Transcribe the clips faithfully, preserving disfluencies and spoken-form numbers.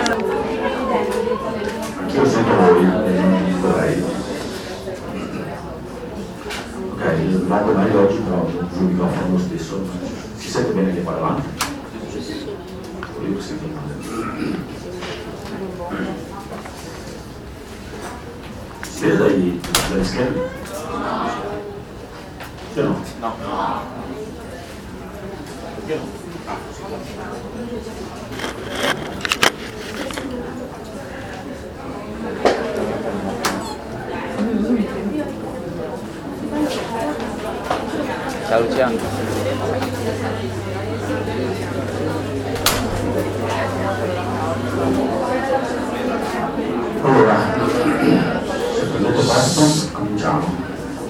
Anch'io sento voi, non vorrei. Ok, vado meglio oggi, però uso il microfono lo stesso. Si sente bene che qua davanti? Io sento male. Si vede dai, dagli schermi? Sì o no? No. Perché no? Ciao Luciano. Allora, se prendete questo, cominciamo.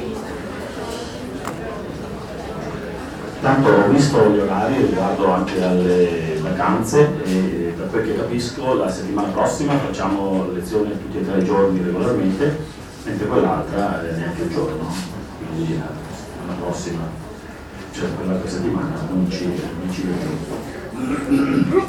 Tanto ho visto gli orari riguardo anche alle vacanze e da quel che capisco la settimana prossima facciamo lezioni tutti e tre i giorni regolarmente, mentre quell'altra è neanche un giorno, quindi la prossima, cioè quell'altra settimana non ci, non ci vediamo.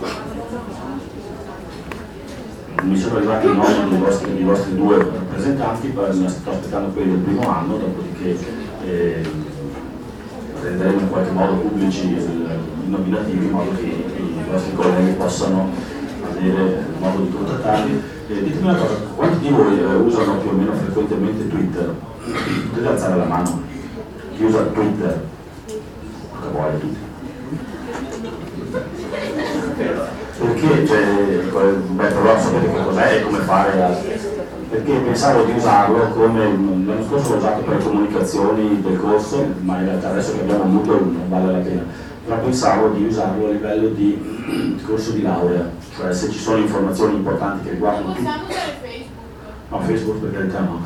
Mi sono arrivati i nomi dei vostri, dei vostri due rappresentanti, poi sto aspettando quelli del primo anno, dopodiché eh, renderemo in qualche modo pubblici i nominativi in modo che i vostri colleghi possano avere modo di contattarli. Eh, ditemi una cosa, quanti di voi eh, usano più o meno frequentemente Twitter? Potete alzare la mano? Chi usa Twitter? Porca voglia, tutti. Perché, cioè, beh, però sapete che cos'è e come fare a... Perché pensavo di usarlo come, l'anno scorso l'ho usato per le comunicazioni del corso, ma in realtà adesso che abbiamo avuto non vale la pena, però pensavo di usarlo a livello di corso di laurea, cioè se ci sono informazioni importanti che riguardano... Possiamo usare Facebook? No, Facebook per carità no.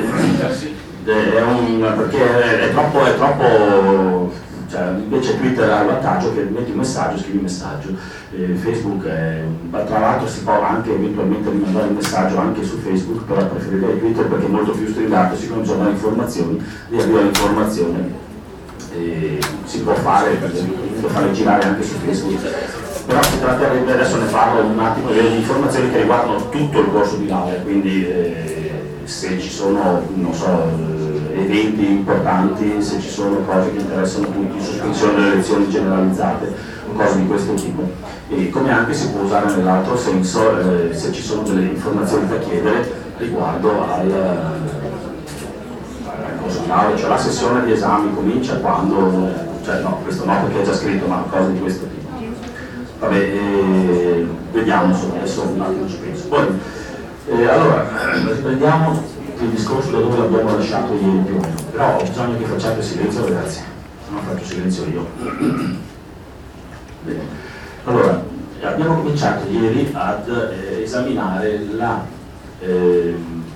È un, perché è troppo, è troppo, cioè invece Twitter ha il vantaggio che metti un messaggio, scrivi un messaggio, eh, Facebook è, tra l'altro si può anche eventualmente rimandare un messaggio anche su Facebook, però preferirei Twitter perché è molto più stringato, si cominciano a dare informazioni, riavvia l'informazione e si può fare, si può fare girare anche su Facebook. Però si tratterebbe, adesso ne parlo un attimo, di informazioni che riguardano tutto il corso di laurea, quindi eh, se ci sono, non so, eventi importanti, se ci sono cose che interessano tutti, sospensione delle lezioni generalizzate o cose di questo tipo. E come anche si può usare nell'altro senso eh, se ci sono delle informazioni da chiedere riguardo al, al corso di laurea, cioè la sessione di esami comincia quando, cioè no, questo no perché è già scritto, ma cose di questo tipo. Vabbè, eh, vediamo, insomma, adesso un attimo ci penso. Poi, eh, allora, riprendiamo il discorso da dove l'abbiamo lasciato ieri più o meno, però ho bisogno che facciate silenzio ragazzi, se no faccio silenzio io. Bene. Allora, abbiamo cominciato ieri ad eh, esaminare la eh,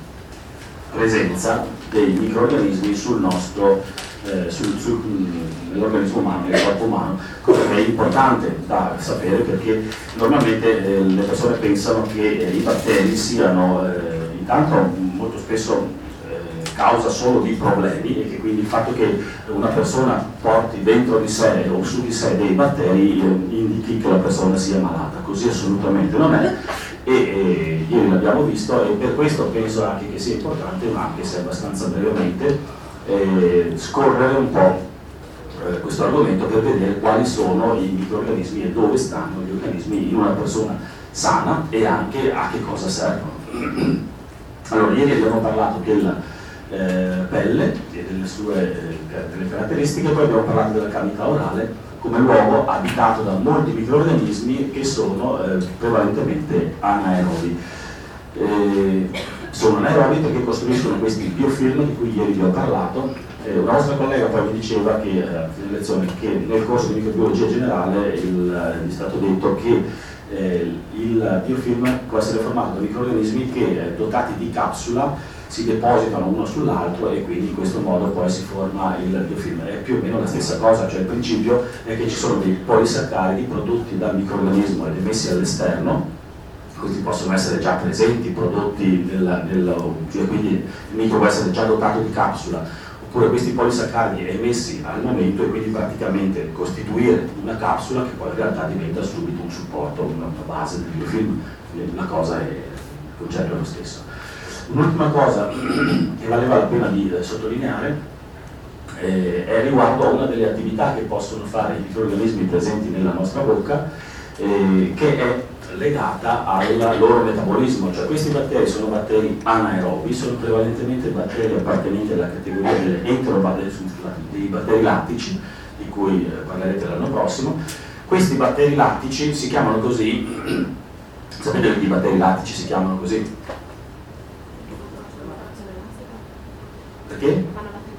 presenza dei microrganismi sul nostro Eh, sul, sul, nell'organismo umano, nel corpo umano, cosa che è importante da sapere perché normalmente eh, le persone pensano che eh, i batteri siano eh, intanto molto spesso eh, causa solo di problemi e che quindi il fatto che una persona porti dentro di sé o su di sé dei batteri eh, indichi che la persona sia malata, così assolutamente non è. E, e ieri l'abbiamo visto e per questo penso anche che sia importante, ma anche se abbastanza brevemente, Eh, scorrere un po' eh, questo argomento per vedere quali sono i microrganismi e dove stanno gli organismi in una persona sana e anche a che cosa servono. Allora, ieri abbiamo parlato della eh, pelle e delle sue eh, delle caratteristiche, poi abbiamo parlato della cavità orale come luogo abitato da molti microrganismi che sono eh, prevalentemente anaerobi. Eh, sono anaerobi perché costruiscono questi biofilm di cui ieri vi ho parlato. Eh, una vostra collega poi mi diceva che, eh, in lezione, che nel corso di microbiologia generale il, eh, è stato detto che eh, il biofilm può essere formato da microrganismi che eh, dotati di capsula si depositano uno sull'altro e quindi in questo modo poi si forma il biofilm. È più o meno la stessa cosa, cioè il principio è che ci sono dei polisaccaridi prodotti dal microrganismo ed emessi all'esterno. Questi possono essere già presenti, prodotti nel, nel, cioè quindi il micro può essere già dotato di capsula, oppure questi polisaccaridi emessi al momento e quindi praticamente costituire una capsula che poi in realtà diventa subito un supporto, una base del biofilm. la cosa è, il concetto è lo stesso. Un'ultima cosa che valeva la pena di sottolineare eh, è riguardo a una delle attività che possono fare i microrganismi presenti nella nostra bocca, eh, che è legata al loro metabolismo. Cioè questi batteri sono batteri anaerobi, sono prevalentemente batteri appartenenti alla categoria delle enterobatteri, dei batteri lattici, di cui parlerete l'anno prossimo. Questi batteri lattici si chiamano così, sapete che i batteri lattici si chiamano così? Perché?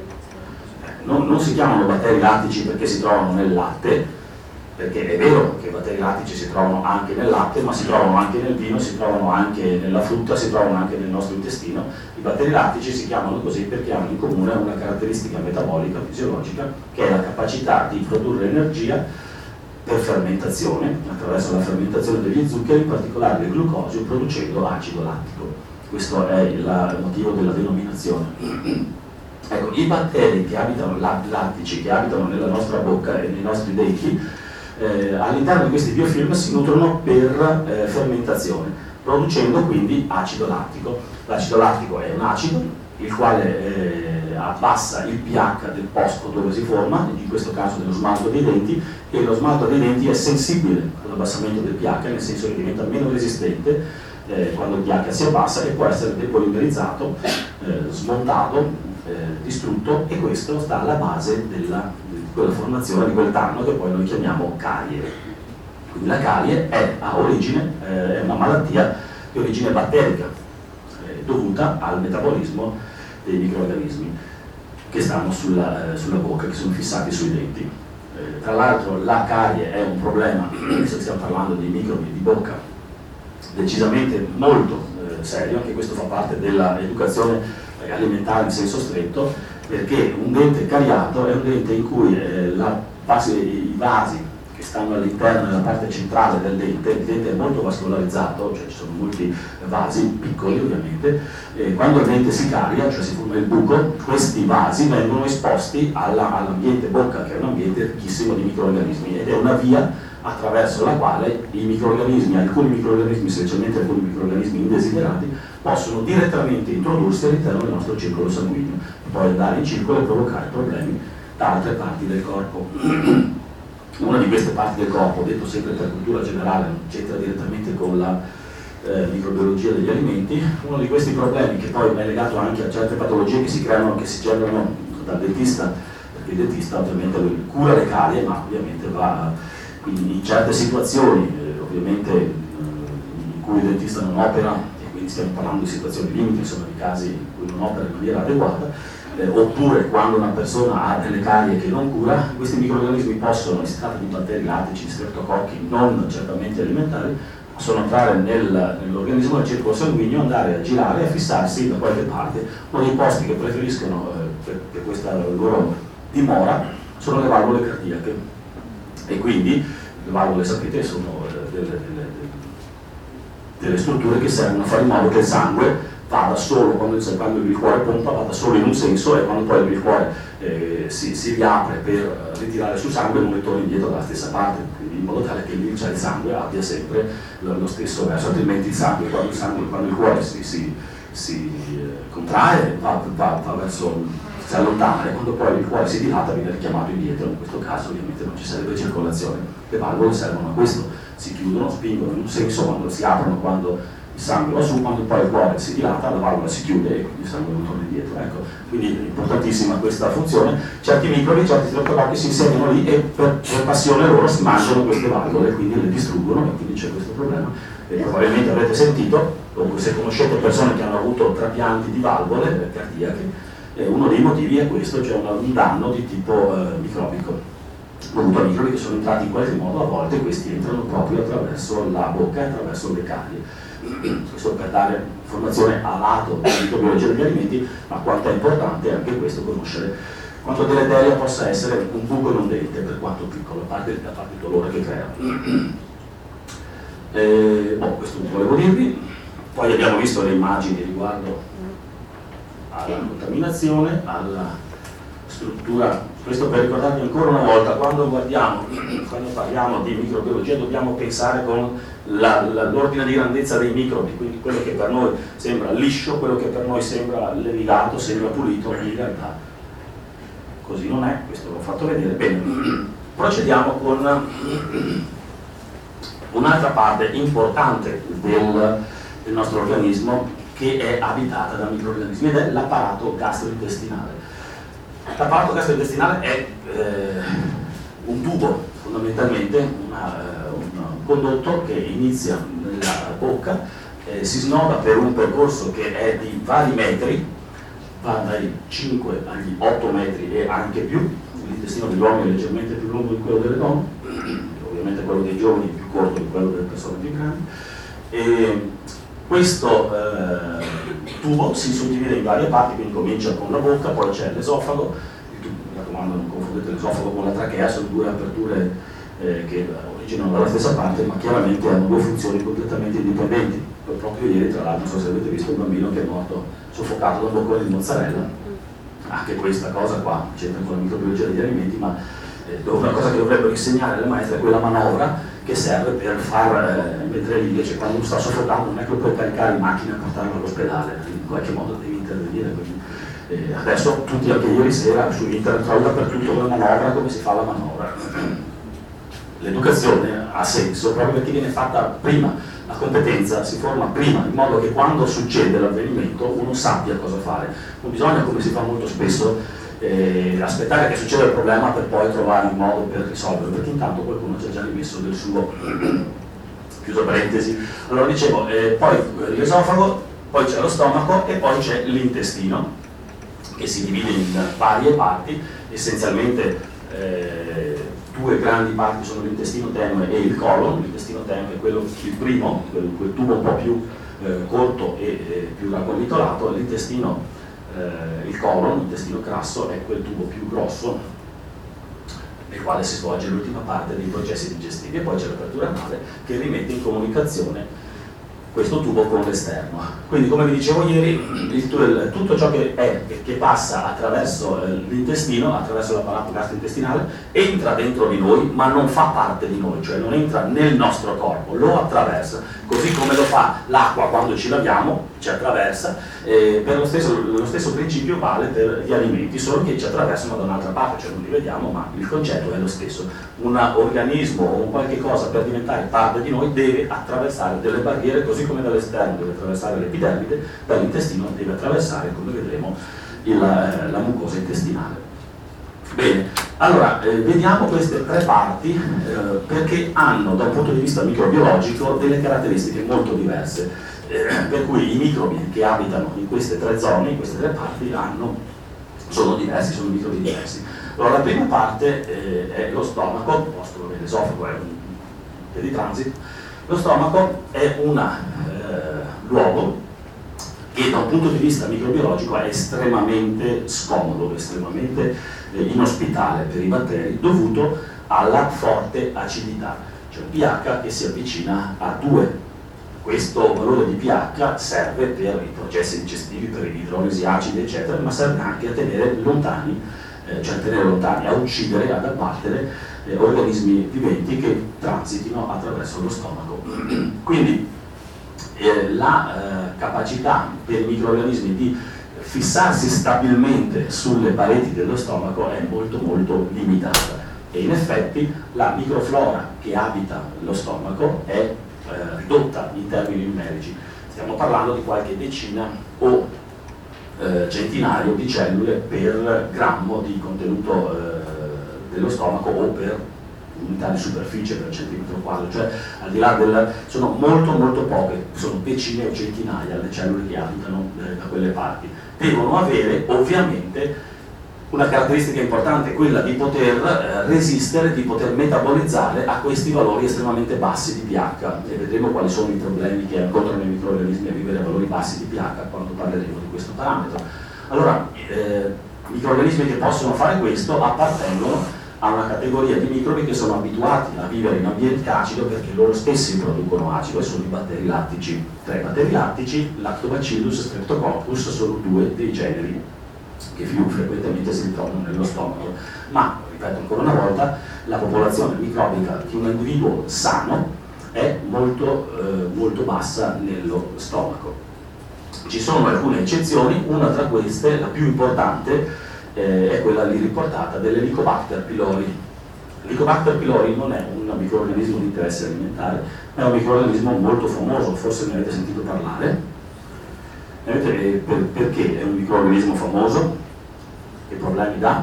Non, non si chiamano batteri lattici perché si trovano nel latte, perché è vero che i batteri lattici si trovano anche nel latte, ma si trovano anche nel vino, si trovano anche nella frutta, si trovano anche nel nostro intestino. I batteri lattici si chiamano così perché hanno in comune una caratteristica metabolica, fisiologica, che è la capacità di produrre energia per fermentazione, attraverso la fermentazione degli zuccheri, in particolare del glucosio, producendo acido lattico. Questo è il motivo della denominazione. Ecco, i batteri che abitano, lattici, che abitano nella nostra bocca e nei nostri denti, eh, all'interno di questi biofilm si nutrono per eh, fermentazione, producendo quindi acido lattico. L'acido lattico è un acido, il quale eh, abbassa il pH del posto dove si forma, in questo caso dello smalto dei denti, e lo smalto dei denti è sensibile all'abbassamento del pH, nel senso che diventa meno resistente eh, quando il pH si abbassa e può essere depolimerizzato, eh, smontato, Eh, distrutto, e questo sta alla base della, di quella formazione di quel danno che poi noi chiamiamo carie. Quindi la carie è a origine, eh, è una malattia di origine batterica, eh, dovuta al metabolismo dei microrganismi che stanno sulla, eh, sulla bocca, che sono fissati sui denti. Eh, tra l'altro la carie è un problema, se stiamo parlando di microbi di bocca, decisamente molto eh, serio, anche questo fa parte dell'educazione alimentare in senso stretto, perché un dente cariato è un dente in cui eh, la base, i vasi che stanno all'interno della parte centrale del dente, il dente è molto vascolarizzato, cioè ci sono molti vasi, piccoli ovviamente, e quando il dente si caria, cioè si forma il buco, questi vasi vengono esposti alla, all'ambiente bocca, che è un ambiente ricchissimo di microrganismi, ed è una via attraverso la quale i microrganismi, alcuni microrganismi, specialmente alcuni microrganismi indesiderati, possono direttamente introdursi all'interno del nostro circolo sanguigno e poi andare in circolo e provocare problemi da altre parti del corpo. Una di queste parti del corpo, detto sempre per cultura generale, non c'entra direttamente con la eh, microbiologia degli alimenti, uno di questi problemi, che poi è legato anche a certe patologie che si creano, che si generano dal dentista, perché il dentista ovviamente cura le carie, ma ovviamente va in, in certe situazioni, eh, ovviamente eh, in cui il dentista non opera, quindi stiamo parlando di situazioni limite, insomma di casi in cui non opera in maniera adeguata, eh, oppure quando una persona ha delle carie che non cura, questi microrganismi possono, si tratta di batteri lattici, streptococchi non certamente alimentari, possono entrare nel, nell'organismo, nel circolo sanguigno, andare a girare e a fissarsi da qualche parte. Uno dei posti che preferiscono eh, per, per questa loro dimora sono le valvole cardiache, e quindi le valvole, sapete, sono eh, delle, delle, delle strutture che servono a fare in modo che il sangue vada solo, quando il, quando il cuore pompa, vada solo in un senso, e quando poi il cuore eh, si, si riapre per ritirare sul sangue non ritorni indietro dalla stessa parte, quindi in modo tale che il, cioè il sangue abbia sempre lo, lo stesso verso, altrimenti il sangue, quando il, sangue, quando il cuore si, si, si eh, contrae va, va, va verso, si allontana, e quando poi il cuore si dilata viene richiamato indietro. In questo caso ovviamente non ci serve circolazione, le valvole servono a questo, si chiudono, spingono in un senso, quando si aprono, quando il sangue va su, quando poi il cuore si dilata la valvola si chiude e quindi il sangue non torna indietro. Ecco, quindi è importantissima questa funzione. Certi microbi, certi streptococchi si insegnano lì e per, per passione loro si mangiano queste valvole, quindi le distruggono, e quindi c'è questo problema. E probabilmente avrete sentito, o se conoscete persone che hanno avuto trapianti di valvole cardiache, eh, uno dei motivi è questo, cioè una, un danno di tipo eh, microbico, dovuto a microbi che sono entrati in qualche modo. A volte questi entrano proprio attraverso la bocca e attraverso le carie. Questo per dare informazione a lato della microbiologia degli alimenti, ma quanto è importante anche questo, conoscere quanto deleteria possa essere un buco in un dente, per quanto piccolo, a parte, a parte il dolore che crea. Eh, boh, questo volevo dirvi. Poi abbiamo visto le immagini riguardo alla contaminazione, alla struttura Questo per ricordarvi ancora una volta, quando guardiamo, quando parliamo di microbiologia dobbiamo pensare con l'ordine di grandezza dei microbi, quindi quello che per noi sembra liscio, quello che per noi sembra levigato, sembra pulito, in realtà così non è, questo l'ho fatto vedere. Bene, procediamo con un'altra parte importante del, del nostro organismo che è abitata da microorganismi ed è l'apparato gastrointestinale. L'apparato gastrointestinale è eh, un tubo, fondamentalmente una, un condotto che inizia nella bocca, eh, si snoda per un percorso che è di vari metri, va dai cinque agli otto metri e anche più. L'intestino degli uomini è leggermente più lungo di quello delle donne, ovviamente quello dei giovani è più corto di quello delle persone più grandi. E questo eh, tubo si suddivide in varie parti, quindi comincia con la bocca, poi c'è l'esofago, mi raccomando non confondete l'esofago con la trachea, sono due aperture eh, che originano dalla stessa parte, ma chiaramente hanno due funzioni completamente indipendenti. Proprio ieri, tra l'altro, non so se avete visto un bambino che è morto soffocato da un boccone di mozzarella. Anche questa cosa qua c'entra con la microbiologia degli alimenti, ma eh, una cosa che dovrebbero insegnare le maestre è quella manovra che serve per far, eh, mentre invece quando uno sta soffocando non è che lo puoi caricare in macchina e portarlo all'ospedale, in qualche modo devi intervenire. Quindi, eh, adesso tutti, anche ieri sera, su internet trovi dappertutto una manovra, come si fa la manovra. L'educazione ha senso proprio perché viene fatta prima, la competenza si forma prima, in modo che quando succede l'avvenimento uno sappia cosa fare. Non bisogna, come si fa molto spesso, eh, aspettare che succeda il problema per poi trovare un modo per risolverlo, perché intanto qualcuno ci ha già rimesso del suo. Chiuso parentesi. Allora dicevo, eh, poi l'esofago, poi c'è lo stomaco e poi c'è l'intestino, che si divide in varie parti, essenzialmente eh, due grandi parti sono l'intestino tenue e il colon. L'intestino tenue è quello, il primo, quel, quel tubo un po' più eh, corto e eh, più raggomitolato. L'intestino, eh, il colon, l'intestino grasso, è quel tubo più grosso nel quale si svolge l'ultima parte dei processi digestivi, e poi c'è l'apertura anale che rimette in comunicazione questo tubo con l'esterno. Quindi, come vi dicevo ieri, il, tutto ciò che, è, che passa attraverso eh, l'intestino, attraverso l'apparato gastrointestinale, entra dentro di noi, ma non fa parte di noi, cioè non entra nel nostro corpo, lo attraversa, così come lo fa l'acqua quando ci laviamo, ci attraversa. Eh, per lo stesso, lo stesso principio vale per gli alimenti, solo che ci attraversano da un'altra parte, cioè non li vediamo, ma il concetto è lo stesso. Un organismo o un qualche cosa, per diventare parte di noi, deve attraversare delle barriere, così come dall'esterno deve attraversare l'epidermide, dall'intestino deve attraversare, come vedremo, il, eh, la mucosa intestinale. Bene, allora eh, vediamo queste tre parti eh, perché hanno, da un punto di vista microbiologico, delle caratteristiche molto diverse, eh, per cui i microbi che abitano in queste tre zone, in queste tre parti, hanno, sono diversi, sono microbi diversi. Allora, la prima parte eh, è lo stomaco, il vostro l'esofago è un po' di transito. Lo stomaco è un eh, luogo che da un punto di vista microbiologico è estremamente scomodo, estremamente eh, inospitale per i batteri, dovuto alla forte acidità, cioè un pH che si avvicina a due. Questo valore di pH serve per i processi digestivi, per l'idrolisi acida, eccetera, ma serve anche a tenere lontani, eh, cioè a tenere lontani, a uccidere, ad abbattere eh, organismi viventi che transitino attraverso lo stomaco. Quindi eh, la eh, capacità per i microorganismi di fissarsi stabilmente sulle pareti dello stomaco è molto molto limitata, e in effetti la microflora che abita lo stomaco è eh, ridotta in termini numerici. Stiamo parlando di qualche decina o eh, centinaio di cellule per grammo di contenuto eh, dello stomaco, o per unità di superficie per centimetro quadro, cioè al di là del, sono molto molto poche, sono decine o centinaia le cellule che abitano eh, da quelle parti. Devono avere ovviamente una caratteristica importante, quella di poter eh, resistere, di poter metabolizzare a questi valori estremamente bassi di pH, e vedremo quali sono i problemi che incontrano i microorganismi a vivere a valori bassi di pH quando parleremo di questo parametro. Allora, eh, microorganismi che possono fare questo appartengono a una categoria di microbi che sono abituati a vivere in ambiente acido, perché loro stessi producono acido, e sono i batteri lattici. Tra i batteri lattici, Lactobacillus, Streptococcus sono due dei generi che più frequentemente si ritrovano nello stomaco. Ma, ripeto ancora una volta, la popolazione microbica di un individuo sano è molto, eh, molto bassa nello stomaco. Ci sono alcune eccezioni, una tra queste, la più importante, eh, è quella lì riportata dell'Helicobacter pylori. L'Helicobacter pylori non è un microorganismo di interesse alimentare, ma è un microorganismo molto famoso, forse ne avete sentito parlare. Vedete per, perché è un microorganismo famoso? Che problemi dà?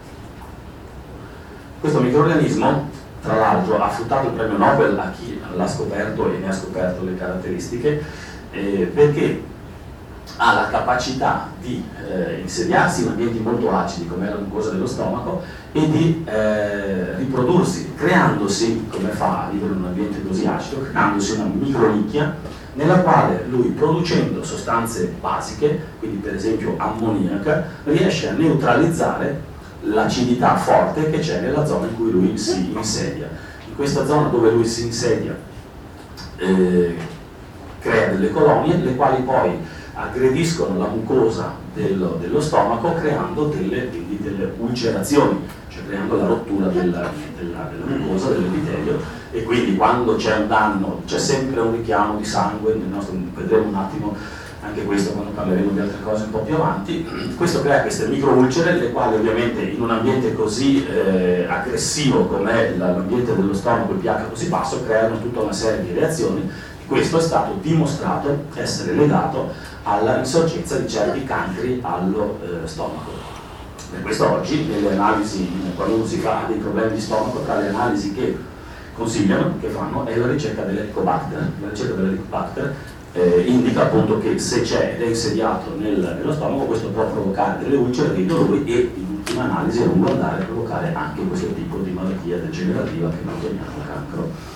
Questo microorganismo, tra l'altro, ha fruttato il premio Nobel a chi l'ha scoperto e ne ha scoperto le caratteristiche, eh, perché ha la capacità di eh, insediarsi in ambienti molto acidi come la mucosa dello stomaco e di eh, riprodursi, creandosi, come fa a vivere in un ambiente così acido, creandosi una micronicchia nella quale lui, producendo sostanze basiche, quindi per esempio ammoniaca, riesce a neutralizzare l'acidità forte che c'è nella zona in cui lui si insedia. In questa zona dove lui si insedia eh, crea delle colonie, le quali poi aggrediscono la mucosa dello, dello stomaco, creando delle, quindi delle ulcerazioni, cioè creando la rottura della, della, della mucosa, dell'epitelio, e quindi quando c'è un danno c'è sempre un richiamo di sangue, nel nostro, vedremo un attimo anche questo quando parleremo di altre cose un po' più avanti. Questo crea queste microulcere, le quali ovviamente in un ambiente così eh, aggressivo come l'ambiente dello stomaco, il pH così basso, creano tutta una serie di reazioni. Questo è stato dimostrato essere legato alla insorgenza di certi cancri allo eh, stomaco. Per questo oggi nelle analisi, quando uno si fa dei problemi di stomaco, tra le analisi che consigliano, che fanno, è la ricerca dell'Helicobacter. La ricerca dell'Helicobacter eh, indica appunto che se c'è ed è insediato nel, nello stomaco, questo può provocare delle ulcere, dei dolori e in ultima analisi a lungo andare provocare anche questo tipo di malattia degenerativa che noi chiamiamo cancro.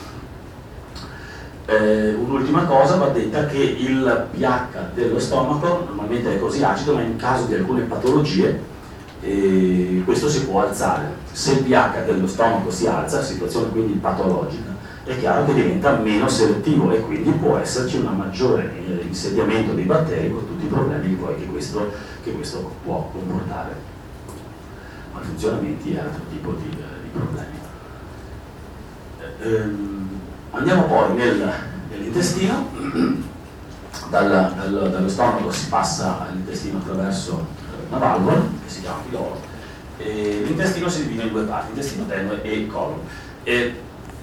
Eh, un'ultima cosa va detta, che il pH dello stomaco normalmente è così acido, ma in caso di alcune patologie eh, questo si può alzare. Se il pH dello stomaco si alza, situazione quindi patologica, è chiaro che diventa meno selettivo e quindi può esserci un maggiore eh, insediamento dei batteri con tutti i problemi poi che questo, che questo può comportare, malfunzionamenti e altro tipo di, di problemi. Ehm, Andiamo poi nel, nell'intestino, dal, dal, dallo stomaco si passa all'intestino attraverso una valvola che si chiama piloro, e l'intestino si divide in due parti, intestino tenue e colon. E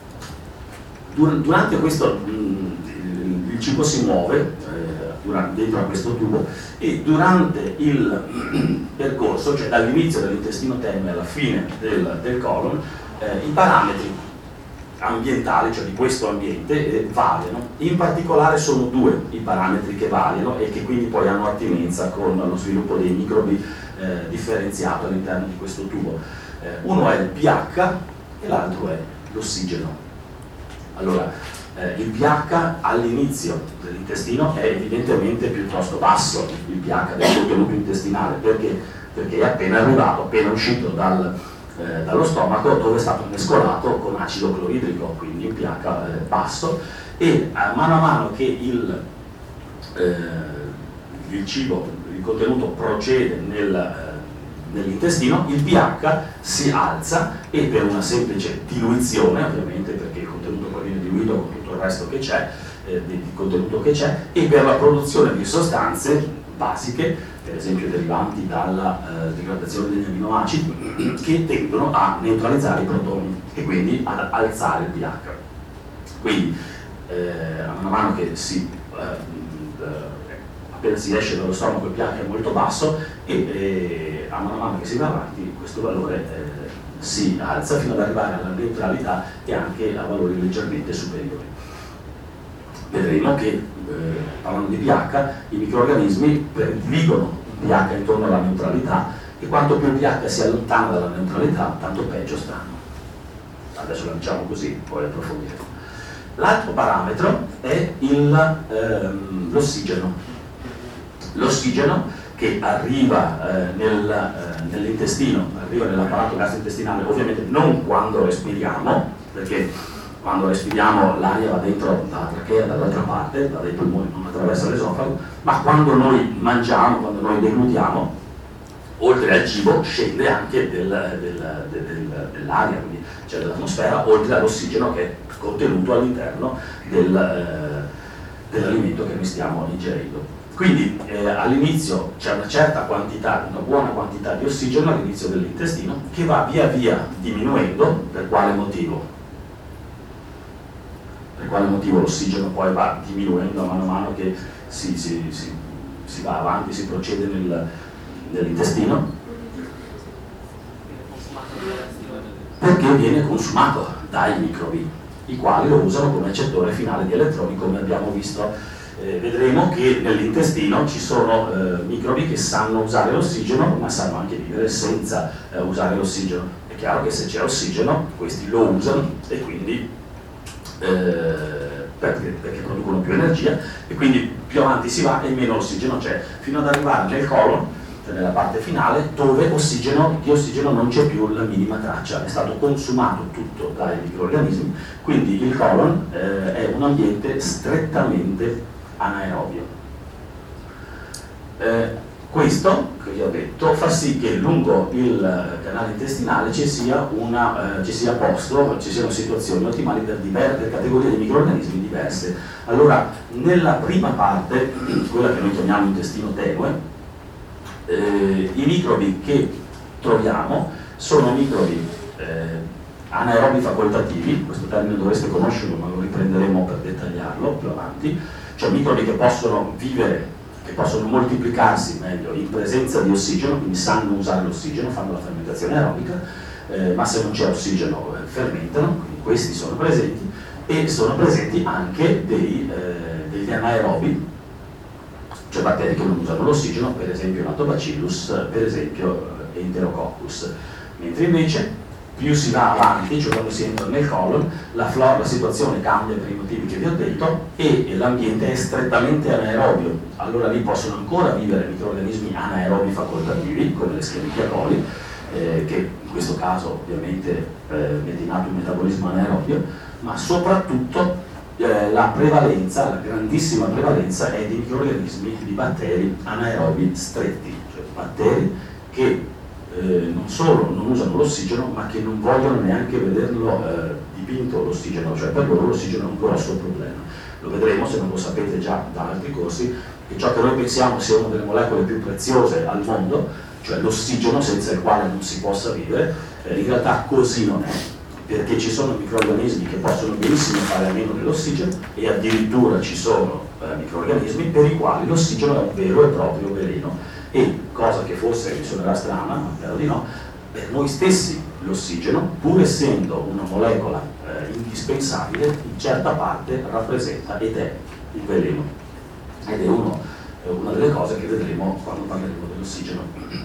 dur, durante questo mh, il cibo si muove eh, durante, dentro a questo tubo, e durante il percorso, cioè dall'inizio dell'intestino tenue alla fine del, del colon, eh, i parametri ambientali, cioè di questo ambiente, eh, variano. In particolare sono due i parametri che variano e che quindi poi hanno attinenza con lo sviluppo dei microbi eh, differenziato all'interno di questo tubo. Eh, uno è il pH e l'altro è l'ossigeno. Allora, eh, il pH all'inizio dell'intestino è evidentemente piuttosto basso, il pH del contenuto intestinale, perché? Perché è appena arrivato, appena uscito dal Eh, dallo stomaco, dove è stato mescolato con acido cloridrico, quindi un pH eh, basso, e a mano a mano che il, eh, il cibo, il contenuto procede nel, eh, nell'intestino, il pH si alza, e per una semplice diluizione, ovviamente, perché il contenuto poi viene diluito con tutto il resto che c'è, eh, di, di contenuto che c'è, e per la produzione di sostanze basiche, per esempio derivanti dalla eh, degradazione degli aminoacidi, che tendono a neutralizzare i protoni e quindi ad alzare il pH. Quindi eh, a mano a mano che si, eh, appena si esce dallo stomaco, il pH è molto basso, e eh, a mano a mano che si va avanti questo valore eh, si alza fino ad arrivare alla neutralità e anche a valori leggermente superiori. Vedremo che, eh, parlando di pH, i microrganismi prediligono un pH intorno alla neutralità, e quanto più il pH si allontana dalla neutralità, tanto peggio stanno. Adesso la diciamo così, poi approfondiremo. L'altro parametro è ehm, l'ossigeno. L'ossigeno che arriva eh, nel, eh, nell'intestino, arriva nell'apparato gastrointestinale, ovviamente non quando respiriamo, perché quando respiriamo l'aria va dentro dalla trachea, dall'altra parte, va dai polmoni, non attraversa l'esofago, ma quando noi mangiamo, quando noi deglutiamo, oltre al cibo scende anche del, del, del, del, dell'aria, quindi c'è dell'atmosfera, oltre all'ossigeno che è contenuto all'interno del, eh, dell'alimento che noi stiamo ingerendo. Quindi eh, all'inizio c'è una certa quantità, una buona quantità di ossigeno all'inizio dell'intestino che va via via diminuendo. Per quale motivo? Per quale motivo l'ossigeno poi va diminuendo a mano a mano che si, si, si, si va avanti, si procede nel, nell'intestino? Perché viene consumato dai microbi, i quali lo usano come accettore finale di elettroni, come abbiamo visto. Eh, vedremo che nell'intestino ci sono eh, microbi che sanno usare l'ossigeno, ma sanno anche vivere senza eh, usare l'ossigeno. È chiaro che se c'è ossigeno, questi lo usano e quindi eh, perché, perché producono più energia, e quindi più avanti si va e meno ossigeno c'è, fino ad arrivare nel colon, cioè nella parte finale, dove ossigeno, di ossigeno non c'è più la minima traccia, è stato consumato tutto dai microrganismi. Quindi il colon eh, è un ambiente strettamente anaerobio. Eh, questo, che vi ho detto, fa sì che lungo il canale intestinale ci sia, una, eh, ci sia posto, ci siano situazioni ottimali per, diverse, per categorie di microrganismi diverse. Allora, nella prima parte, quella che noi chiamiamo intestino tenue, eh, i microbi che troviamo sono microbi eh, anaerobi facoltativi. Questo termine dovreste conoscerlo, ma lo riprenderemo per dettagliarlo più avanti. Cioè microbi che possono vivere, che possono moltiplicarsi meglio in presenza di ossigeno, quindi sanno usare l'ossigeno, fanno la fermentazione aerobica, eh, ma se non c'è ossigeno eh, fermentano, quindi questi sono presenti, e sono presenti anche dei, eh, degli anaerobi, cioè batteri che non usano l'ossigeno, per esempio Lactobacillus, per esempio eh, Enterococcus. Mentre invece più si va avanti, cioè quando si entra nel colon, la, la situazione cambia per i motivi che vi ho detto e l'ambiente è strettamente anaerobio. Allora lì possono ancora vivere microrganismi anaerobi facoltativi, come le Escherichia coli, eh, che in questo caso ovviamente eh, mette in atto un metabolismo anaerobio, ma soprattutto eh, la prevalenza, la grandissima prevalenza è di microrganismi, di batteri anaerobi stretti, cioè batteri che Eh, non solo non usano l'ossigeno, ma che non vogliono neanche vederlo eh, dipinto l'ossigeno, cioè per loro l'ossigeno è un grosso problema. Lo vedremo, se non lo sapete già da altri corsi, che ciò che noi pensiamo sia una delle molecole più preziose al mondo, cioè l'ossigeno senza il quale non si possa vivere, eh, in realtà così non è, perché ci sono microrganismi che possono benissimo fare a meno dell'ossigeno, e addirittura ci sono eh, microrganismi per i quali l'ossigeno è un vero e proprio veleno. E, cosa che forse vi suonerà strana, ma spero di no, per noi stessi l'ossigeno, pur essendo una molecola eh, indispensabile, in certa parte rappresenta ed è il veleno. Ed è uno, eh, una delle cose che vedremo quando parleremo dell'ossigeno.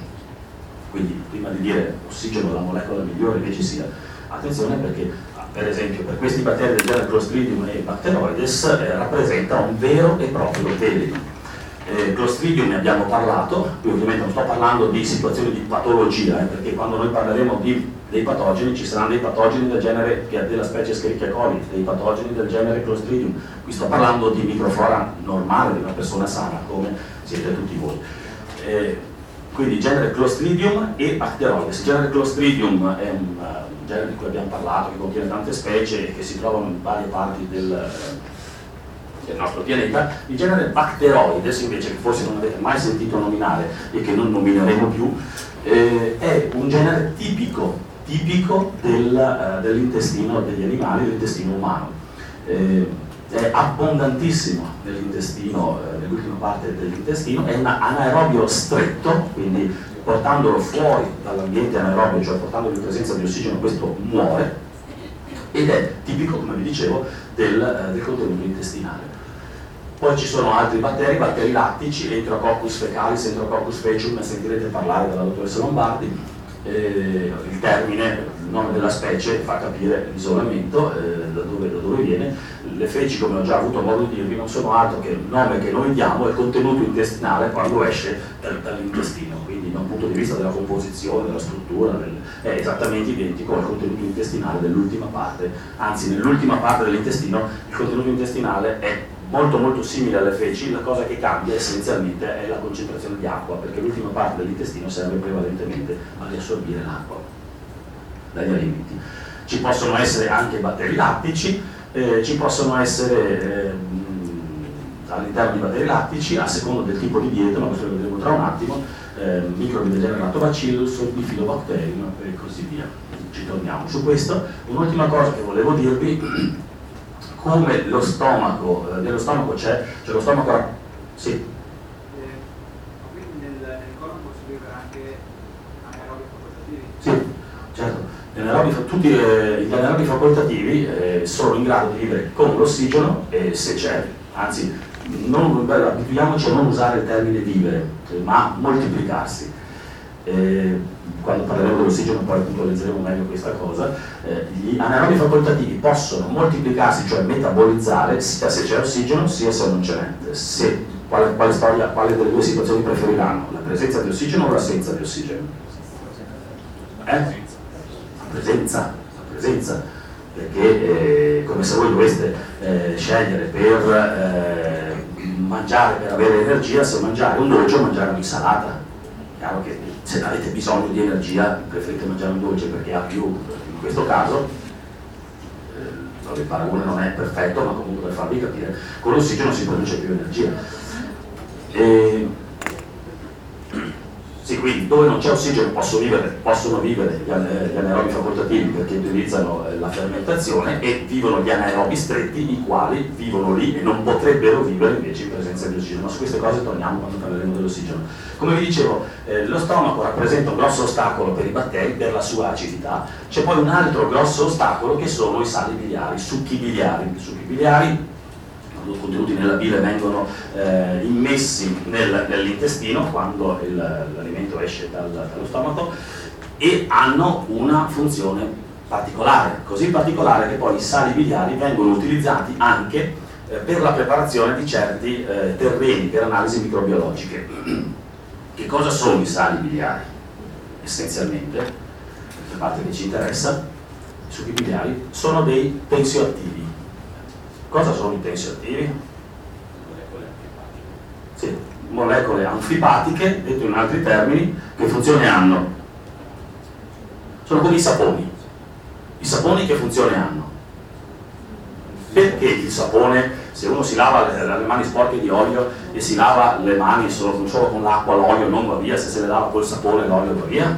Quindi, prima di dire ossigeno è la molecola migliore, invece sia, attenzione, perché per esempio per questi batteri del genere Clostridium e Bacteroides eh, rappresenta un vero e proprio veleno. Eh, Clostridium ne abbiamo parlato, qui ovviamente non sto parlando di situazioni di patologia, eh, perché quando noi parleremo di, dei patogeni ci saranno dei patogeni del genere della specie Escherichia coli, dei patogeni del genere Clostridium. Qui sto parlando di microflora normale di una persona sana, come siete tutti voi. Eh, quindi genere Clostridium e Bacteroides. Il genere Clostridium è un, uh, un genere di cui abbiamo parlato, che contiene tante specie e che si trovano in varie parti del uh, del nostro pianeta. Il genere Bacteroides, invece, che forse non avete mai sentito nominare e che non nomineremo più, eh, è un genere tipico, tipico del, uh, dell'intestino degli animali, dell'intestino umano. Eh, è abbondantissimo nell'intestino, eh, nell'ultima parte dell'intestino, è un anaerobio stretto, quindi portandolo fuori dall'ambiente anaerobio, cioè portandolo in presenza di ossigeno, questo muore, ed è tipico, come vi dicevo, del, eh, del contenuto intestinale. Poi ci sono altri batteri, batteri lattici, Enterococcus fecalis, Enterococcus faecium, ne sentirete parlare dalla dottoressa Lombardi. Eh, il termine, il nome della specie fa capire l'isolamento, eh, da, dove, da dove viene. Le feci, come ho già avuto modo di dirvi, non sono altro che il nome che noi diamo al contenuto intestinale quando esce dal, dall'intestino, quindi da un punto di vista della composizione, della struttura, del, è esattamente identico al contenuto intestinale dell'ultima parte. Anzi, nell'ultima parte dell'intestino il contenuto intestinale è molto molto simile alle feci, la cosa che cambia essenzialmente è la concentrazione di acqua, perché l'ultima parte dell'intestino serve prevalentemente a riassorbire l'acqua dagli alimenti. Ci possono essere anche batteri lattici, eh, ci possono essere eh, all'interno di batteri lattici, a seconda del tipo di dieta, ma questo lo vedremo tra un attimo, eh, microbi del genere Lactobacillus, Bifidobacterium e così via. Ci torniamo su questo. Un'ultima cosa che volevo dirvi, come lo stomaco, eh, nello stomaco c'è, c'è lo stomaco, sì. Eh, quindi nel, nel colon posso vivere anche anaerobi facoltativi? Sì, certo. Gli anaerobi, tutti eh, gli anaerobi facoltativi eh, sono in grado di vivere con l'ossigeno, eh, se c'è, anzi, non, beh, abituiamoci a non usare il termine vivere, eh, ma moltiplicarsi. Eh, quando parleremo dell'ossigeno poi puntualizzeremo meglio questa cosa. Eh, gli anaerobi facoltativi possono moltiplicarsi, cioè metabolizzare, sia se c'è ossigeno sia se non ce n'è. Se, quale, quale, storia, quale delle due situazioni preferiranno? La presenza di ossigeno o l'assenza di ossigeno? Eh? La presenza, la presenza, perché eh, come se voi doveste eh, scegliere per eh, mangiare, per avere energia, se mangiare un dolce o mangiare un'insalata. Chiaro che se avete bisogno di energia preferite mangiare un dolce perché ha più, in questo caso eh, il paragone non è perfetto, ma comunque per farvi capire, con l'ossigeno si produce più energia. E, sì, quindi dove non c'è ossigeno possono vivere, possono vivere gli, gli anaerobi facoltativi perché utilizzano eh, la fermentazione, e vivono gli anaerobi stretti, i quali vivono lì e non potrebbero vivere invece in presenza di ossigeno. Ma su queste cose torniamo quando parleremo dell'ossigeno. Come vi dicevo, eh, lo stomaco rappresenta un grosso ostacolo per i batteri per la sua acidità. C'è poi un altro grosso ostacolo che sono i sali biliari, i succhi biliari. I succhi biliari contenuti nella bile vengono eh, immessi nel, nell'intestino quando il, l'alimento esce dal, dallo stomaco, e hanno una funzione particolare, così particolare che poi i sali biliari vengono utilizzati anche eh, per la preparazione di certi eh, terreni per analisi microbiologiche. Che cosa sono i sali biliari? Essenzialmente, la parte che ci interessa, i succhi biliari sono dei tensioattivi. Cosa sono i tensioattivi? Molecole anfipatiche. Sì, molecole anfipatiche, detto in altri termini, che funzione hanno? Sono come i saponi. I saponi che funzione hanno? Perché il sapone, se uno si lava le, le mani sporche di olio e si lava le mani solo, solo con l'acqua, l'olio non va via, se se le lava col sapone l'olio va via?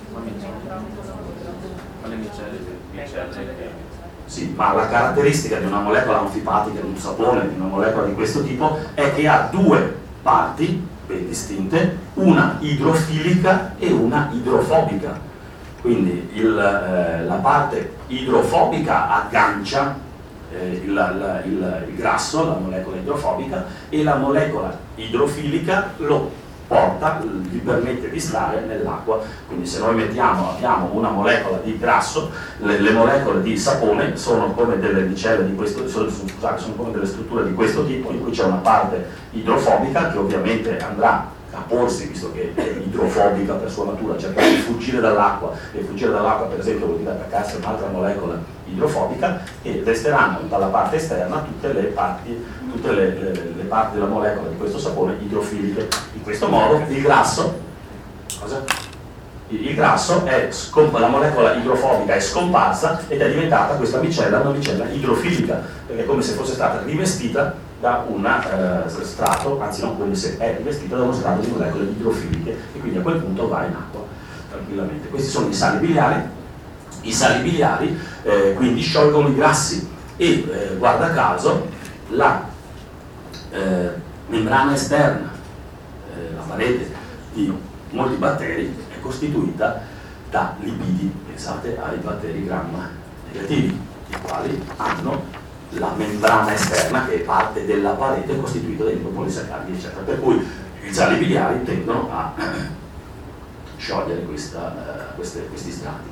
le micelle, micelle. Sì, ma la caratteristica di una molecola anfipatica, di un sapone, di una molecola di questo tipo, è che ha due parti ben distinte, una idrofilica e una idrofobica. Quindi il, eh, la parte idrofobica aggancia eh, il, il, il, il grasso, la molecola idrofobica, e la molecola idrofilica lo porta, gli permette di stare nell'acqua. Quindi se noi mettiamo, abbiamo una molecola di grasso, le, le molecole di sapone sono come delle micelle di questo, sono, scusate, sono come delle strutture di questo tipo, in cui c'è una parte idrofobica che ovviamente andrà a porsi, visto che è idrofobica per sua natura, cercare di fuggire dall'acqua, e fuggire dall'acqua per esempio vuol dire attaccarsi a un'altra molecola idrofobica, e resteranno dalla parte esterna tutte le parti, tutte le, le, le parti della molecola di questo sapone idrofiliche. In questo modo il grasso, cosa? Il grasso è scomp- la molecola idrofobica è scomparsa ed è diventata questa micella una micella idrofilica, perché è come se fosse stata rivestita da un eh, strato, anzi non come se è rivestita da uno strato di molecole idrofiliche, e quindi a quel punto va in acqua tranquillamente. Questi sono i sali biliari. I sali biliari eh, quindi sciolgono i grassi, e eh, guarda caso la eh, membrana esterna, eh, la parete di molti batteri è costituita da lipidi. Pensate ai batteri gramma negativi, i quali hanno la membrana esterna, che è parte della parete costituita dai lipopolisaccaridi, eccetera. Per cui i sali biliari tendono a sciogliere questa, uh, queste, questi strati.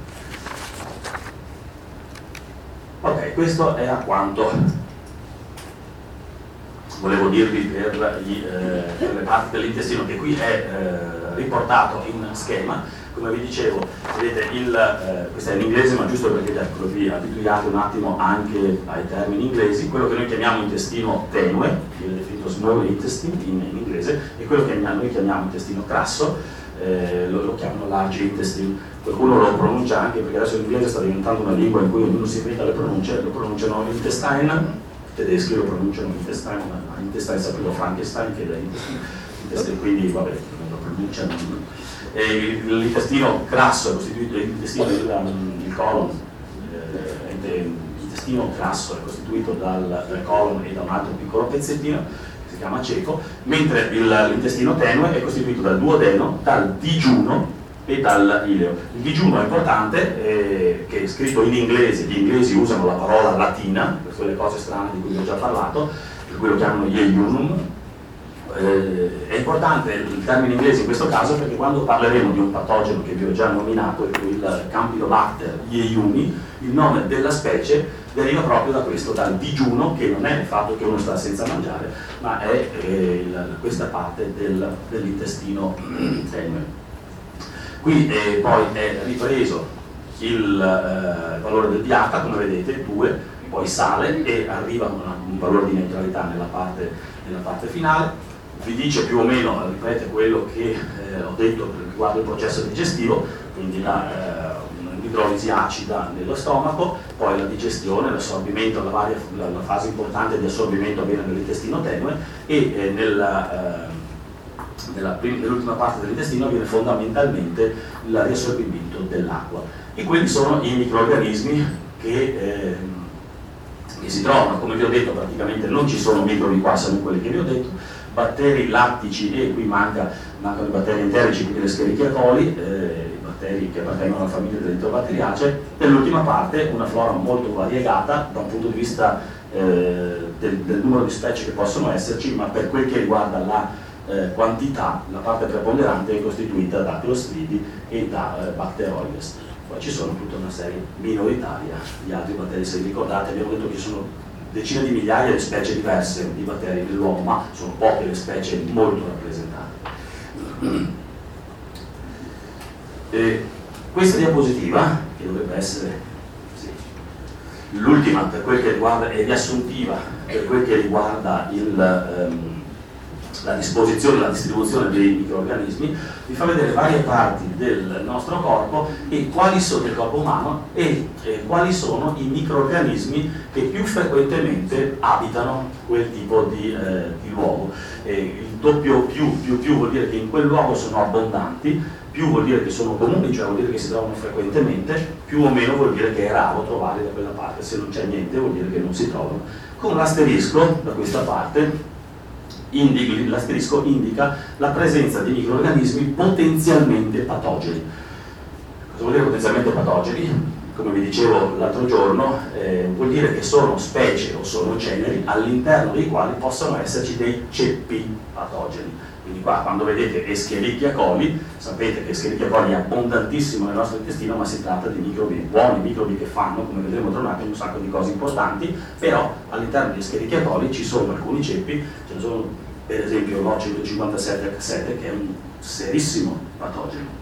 Ok, questo è a quanto volevo dirvi per, gli, eh, per le parti dell'intestino, che qui è eh, riportato in schema. Come vi dicevo, vedete, il, eh, questo è in inglese, ma giusto perché ecco, vi abituiate un attimo anche ai termini inglesi. Quello che noi chiamiamo intestino tenue, viene definito small intestine in, in inglese, e quello che noi chiamiamo intestino grasso, eh, lo, lo chiamano large intestine. Qualcuno lo pronuncia anche, perché adesso l'inglese sta diventando una lingua in cui ognuno si inventa le pronunce, lo pronunciano intestine, i tedeschi lo pronunciano intestine, ma intestine sapeva Frankenstein che è da intestine, intestine, quindi vabbè, lo pronunciano. L'intestino grasso è costituito, l'intestino il colon, eh, l'intestino grasso è costituito dal, dal colon e da un altro piccolo pezzettino che si chiama ceco, mentre l'intestino tenue è costituito dal duodeno, dal digiuno e dal ileo. Il digiuno è importante, eh, che è scritto in inglese, gli inglesi usano la parola latina per quelle cose strane di cui vi ho già parlato, per cui lo chiamano iejunum. Eh, è importante il termine inglese in questo caso perché quando parleremo di un patogeno che vi ho già nominato, il Campylobacter jejuni, il nome della specie deriva proprio da questo, dal digiuno, che non è il fatto che uno sta senza mangiare, ma è eh, il, questa parte del, dell'intestino tenue. Qui eh, poi è ripreso il eh, valore del pH, come vedete, due, poi sale e arriva a un valore di neutralità nella parte, nella parte finale. Vi dice più o meno, ripete quello che eh, ho detto riguardo il processo digestivo, quindi la, eh, un'idrolisi acida nello stomaco, poi la digestione, l'assorbimento, la, varia, la, la fase importante di assorbimento avviene nell'intestino tenue e eh, nella, eh, nella, nell'ultima parte dell'intestino avviene fondamentalmente il riassorbimento dell'acqua. E quelli sono i microrganismi che, eh, che si trovano, come vi ho detto, praticamente non ci sono microbi qua, sono quelli che vi ho detto, batteri lattici, e qui manca, mancano i batteri enterici, quindi le Escherichia coli, eh, i batteri che appartengono alla famiglia delle Enterobacteriaceae. Nell'ultima parte una flora molto variegata da un punto di vista eh, del, del numero di specie che possono esserci, ma per quel che riguarda la eh, quantità, la parte preponderante è costituita da Clostridi e da eh, Bacteroides. Poi ci sono tutta una serie minoritaria di altri batteri. Se vi ricordate, abbiamo detto che ci sono decine di migliaia di specie diverse di batteri nell'uomo, ma sono poche le specie molto rappresentate. E questa diapositiva, che dovrebbe essere sì, l'ultima per quel che riguarda, è riassuntiva per quel che riguarda il, ehm, la disposizione, la distribuzione dei microrganismi, vi fa vedere varie parti del nostro corpo e quali sono del corpo umano e eh, quali sono i microrganismi che più frequentemente abitano quel tipo di, eh, di luogo. Eh, il doppio più, più più vuol dire che in quel luogo sono abbondanti, più vuol dire che sono comuni, cioè vuol dire che si trovano frequentemente, più o meno vuol dire che è raro trovarli da quella parte. Se non c'è niente vuol dire che non si trovano. Con l'asterisco da questa parte, l'asterisco indica la presenza di microrganismi potenzialmente patogeni. Cosa vuol dire potenzialmente patogeni? Come vi dicevo l'altro giorno, eh, vuol dire che sono specie o sono generi all'interno dei quali possono esserci dei ceppi patogeni. Quindi qua quando vedete Escherichia coli, sapete che Escherichia coli è abbondantissimo nel nostro intestino, ma si tratta di microbi buoni, microbi che fanno, come vedremo tra un attimo, un sacco di cose importanti, però all'interno di Escherichia coli ci sono alcuni ceppi, ce ne sono per esempio l'O centocinquantasette H sette, che è un serissimo patogeno.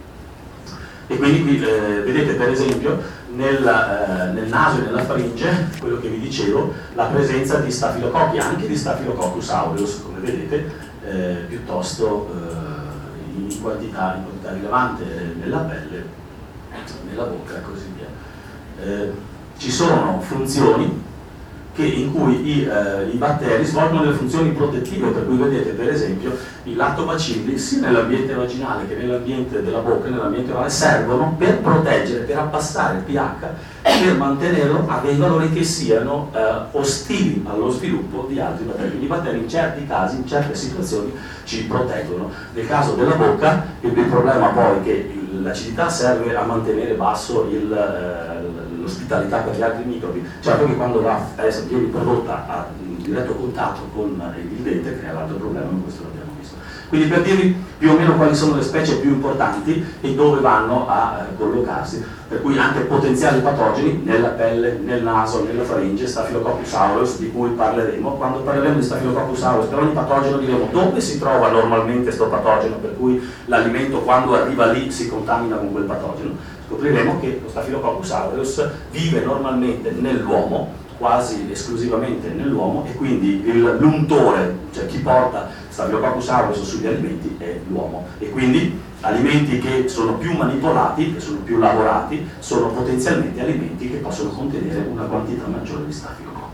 E quindi qui eh, vedete per esempio nel, eh, nel naso e nella faringe, quello che vi dicevo, la presenza di stafilococchi, anche di Staphylococcus aureus, come vedete, eh, piuttosto eh, in, quantità, in quantità rilevante nella pelle, nella bocca e così via. Eh, ci sono funzioni che, in cui i, eh, i batteri svolgono delle funzioni protettive, per cui vedete per esempio i lattobacilli sia nell'ambiente vaginale che nell'ambiente della bocca e nell'ambiente orale servono per proteggere, per abbassare il pH, per mantenerlo a dei valori che siano eh, ostili allo sviluppo di altri batteri. Quindi i batteri in certi casi, in certe situazioni ci proteggono. Nel caso della bocca il, il problema poi è che l'acidità serve a mantenere basso il, eh, l'ospitalità per gli altri microbi. Certo che quando va a essere viene prodotta a diretto contatto con il dente crea l'altro problema, ma questo l'abbiamo visto. Quindi per dirvi più o meno quali sono le specie più importanti e dove vanno a eh, collocarsi, per cui anche potenziali patogeni nella pelle, nel naso, nella faringe, Staphylococcus aureus, di cui parleremo. Quando parleremo di Staphylococcus aureus, per ogni patogeno diremo dove si trova normalmente questo patogeno, per cui l'alimento quando arriva lì si contamina con quel patogeno. Scopriremo che lo Staphylococcus aureus vive normalmente nell'uomo, quasi esclusivamente nell'uomo, e quindi l'untore, cioè chi porta Staphylococcus aureus sugli alimenti è l'uomo, e quindi alimenti che sono più manipolati, che sono più lavorati, sono potenzialmente alimenti che possono contenere una quantità maggiore di stafilococchi.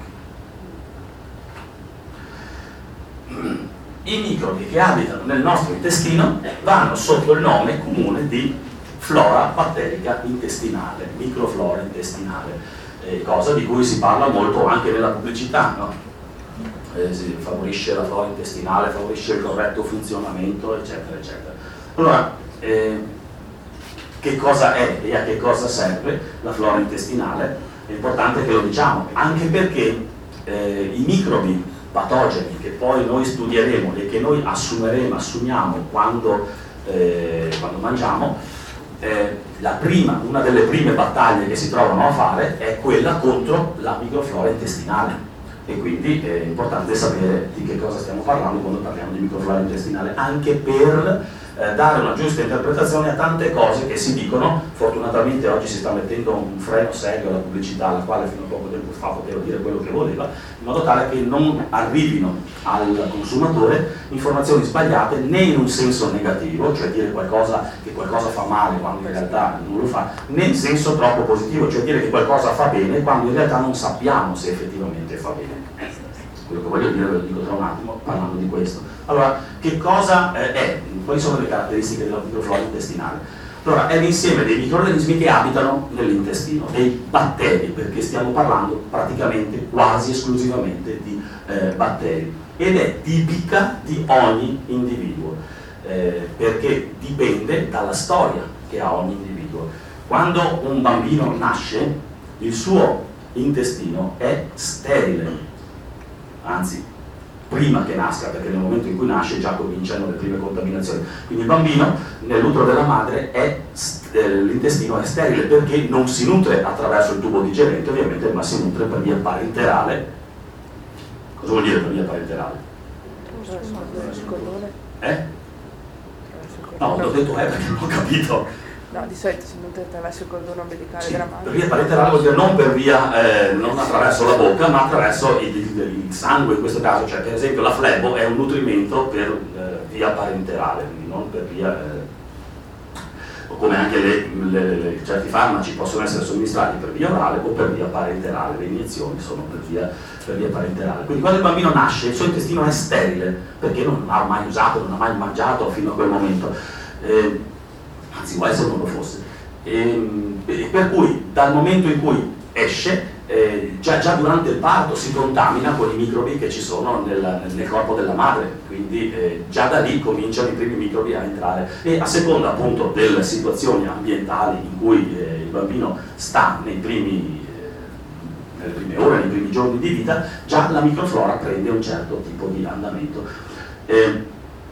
I microbi che abitano nel nostro intestino vanno sotto il nome comune di flora batterica intestinale, microflora intestinale, eh, cosa di cui si parla molto anche nella pubblicità, no? Eh, si favorisce la flora intestinale, favorisce il corretto funzionamento, eccetera, eccetera. Allora, eh, che cosa è e a che cosa serve la flora intestinale? È importante che lo diciamo, anche perché eh, i microbi patogeni che poi noi studieremo e che noi assumeremo, assumiamo quando, eh, quando mangiamo, eh, la prima, una delle prime battaglie che si trovano a fare è quella contro la microflora intestinale. E quindi è importante sapere di che cosa stiamo parlando quando parliamo di microflora intestinale, anche per eh, dare una giusta interpretazione a tante cose che si dicono. Fortunatamente oggi si sta mettendo un freno serio alla pubblicità, alla quale fino a poco tempo fa poteva dire quello che voleva, in modo tale che non arrivino al consumatore informazioni sbagliate né in un senso negativo, cioè dire qualcosa che qualcosa fa male quando in realtà non lo fa, né in senso troppo positivo, cioè dire che qualcosa fa bene quando in realtà non sappiamo se effettivamente fa bene. Quello che voglio dire ve lo dico tra un attimo parlando di questo. Allora, che cosa eh, è? Quali sono le caratteristiche della microflora intestinale? Allora, è l'insieme dei microrganismi che abitano nell'intestino, dei batteri, perché stiamo parlando praticamente quasi esclusivamente di eh, batteri, ed è tipica di ogni individuo, eh, perché dipende dalla storia che ha ogni individuo. Quando un bambino nasce, il suo intestino è sterile, anzi prima che nasca, perché nel momento in cui nasce già cominciano le prime contaminazioni. Quindi il bambino nell'utero della madre è eh, l'intestino è sterile, perché non si nutre attraverso il tubo digerente ovviamente, ma si nutre per via parenterale. Cosa vuol dire per via parenterale? Eh? No, ho detto eh perché non ho capito. No, di solito si nutre attraverso il cordone ombelicale Sì, della madre. per via parenterale vuol dire non per via, eh, non attraverso la bocca, ma attraverso il, il, il sangue in questo caso, cioè per esempio la flebo è un nutrimento per eh, via parenterale, quindi non per via, eh, come anche le, le, le, certi farmaci possono essere somministrati per via orale o per via parenterale, le iniezioni sono per via, per via parenterale. Quindi quando il bambino nasce il suo intestino è sterile, perché non ha mai usato, non ha mai mangiato fino a quel momento. Eh, anzi può essere non lo fosse, e, e per cui dal momento in cui esce eh, già, già durante il parto si contamina con i microbi che ci sono nel, nel corpo della madre, quindi eh, già da lì cominciano i primi microbi a entrare, e a seconda appunto delle situazioni ambientali in cui eh, il bambino sta nei primi, eh, nelle prime ore, nei primi giorni di vita, già la microflora prende un certo tipo di andamento. Eh,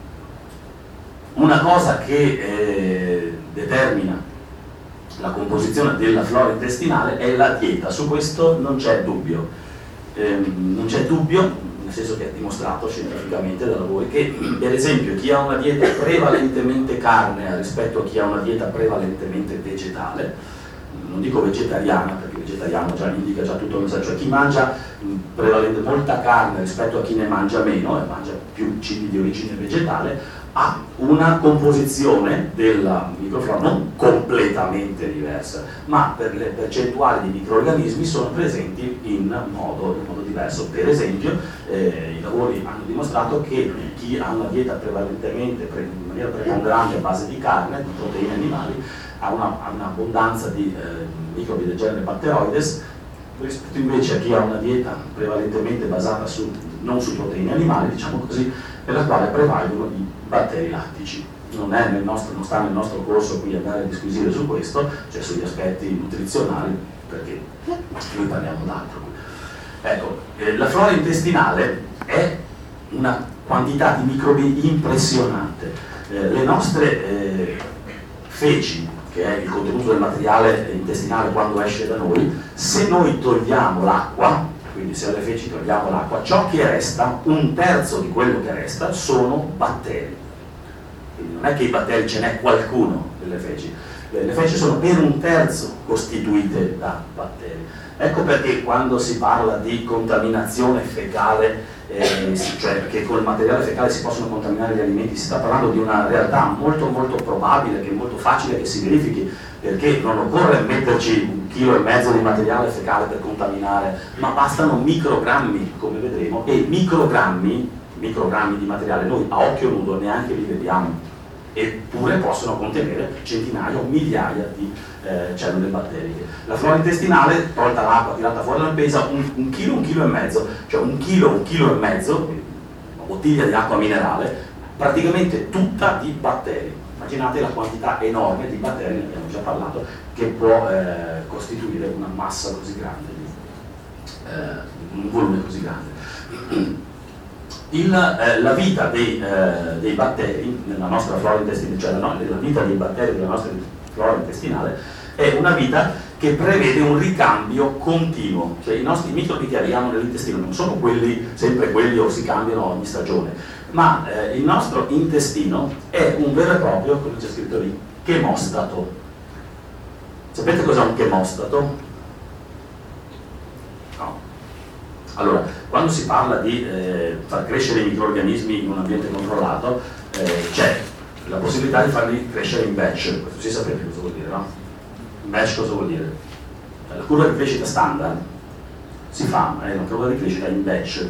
Una cosa che eh, determina la composizione della flora intestinale è la dieta, su questo non c'è dubbio, eh, non c'è dubbio, nel senso che è dimostrato scientificamente da lavori che per esempio chi ha una dieta prevalentemente carne rispetto a chi ha una dieta prevalentemente vegetale, non dico vegetariana perché vegetariano già indica già tutto il messaggio, cioè chi mangia prevalentemente molta carne rispetto a chi ne mangia meno e mangia più cibi di origine vegetale, ha una composizione della microflora non completamente diversa, ma per le percentuali di microrganismi sono presenti in modo, in modo diverso. Per esempio eh, i lavori hanno dimostrato che chi ha una dieta prevalentemente, in maniera preponderante a base di carne, di proteine animali, ha un'abbondanza una di eh, microbi del genere Bacteroides, rispetto invece a chi ha una dieta prevalentemente basata su, non su proteine animali, diciamo così, per la quale prevalgono i batteri lattici. Non, è nel nostro, non sta nel nostro corso qui andare a disquisire su questo, cioè sugli aspetti nutrizionali, perché noi parliamo d'altro. Ecco, eh, la flora intestinale è una quantità di microbi impressionante. Eh, le nostre eh, feci, che è il contenuto del materiale intestinale quando esce da noi, se noi togliamo l'acqua, quindi se alle feci togliamo l'acqua, ciò che resta, un terzo di quello che resta, sono batteri. Quindi non è che i batteri ce n'è qualcuno nelle feci, le feci sono per un terzo costituite da batteri. Ecco perché quando si parla di contaminazione fecale, eh, cioè che con il materiale fecale si possono contaminare gli alimenti, si sta parlando di una realtà molto molto probabile, che è molto facile che si verifichi, perché non occorre metterci un chilo e mezzo di materiale fecale per contaminare, ma bastano microgrammi, come vedremo, e microgrammi, microgrammi di materiale noi a occhio nudo neanche li vediamo, eppure possono contenere centinaia o migliaia di eh, cellule batteriche. La flora intestinale, tolta l'acqua, tirata fuori dalla pesa, un, un chilo, un chilo e mezzo, cioè un chilo, un chilo e mezzo, una bottiglia di acqua minerale, praticamente tutta di batteri. Immaginate la quantità enorme di batteri, ne abbiamo già parlato, che può eh, costituire una massa così grande, eh, un volume così grande. Il, eh, la vita dei, eh, dei batteri nella nostra flora intestinale, cioè la, no, la vita dei batteri della nostra flora intestinale è una vita che prevede un ricambio continuo, cioè i nostri microbi che abbiamo nell'intestino non sono quelli, sempre quelli o si cambiano ogni stagione, ma eh, il nostro intestino è un vero e proprio, come c'è scritto lì, chemostato. Sapete cos'è un chemostato? No. Allora, quando si parla di eh, far crescere i microrganismi in un ambiente controllato, eh, c'è la possibilità di farli crescere in batch. Questo si sapete cosa vuol dire, no? In batch cosa vuol dire? La curva di crescita standard si fa, è una curva di crescita in batch.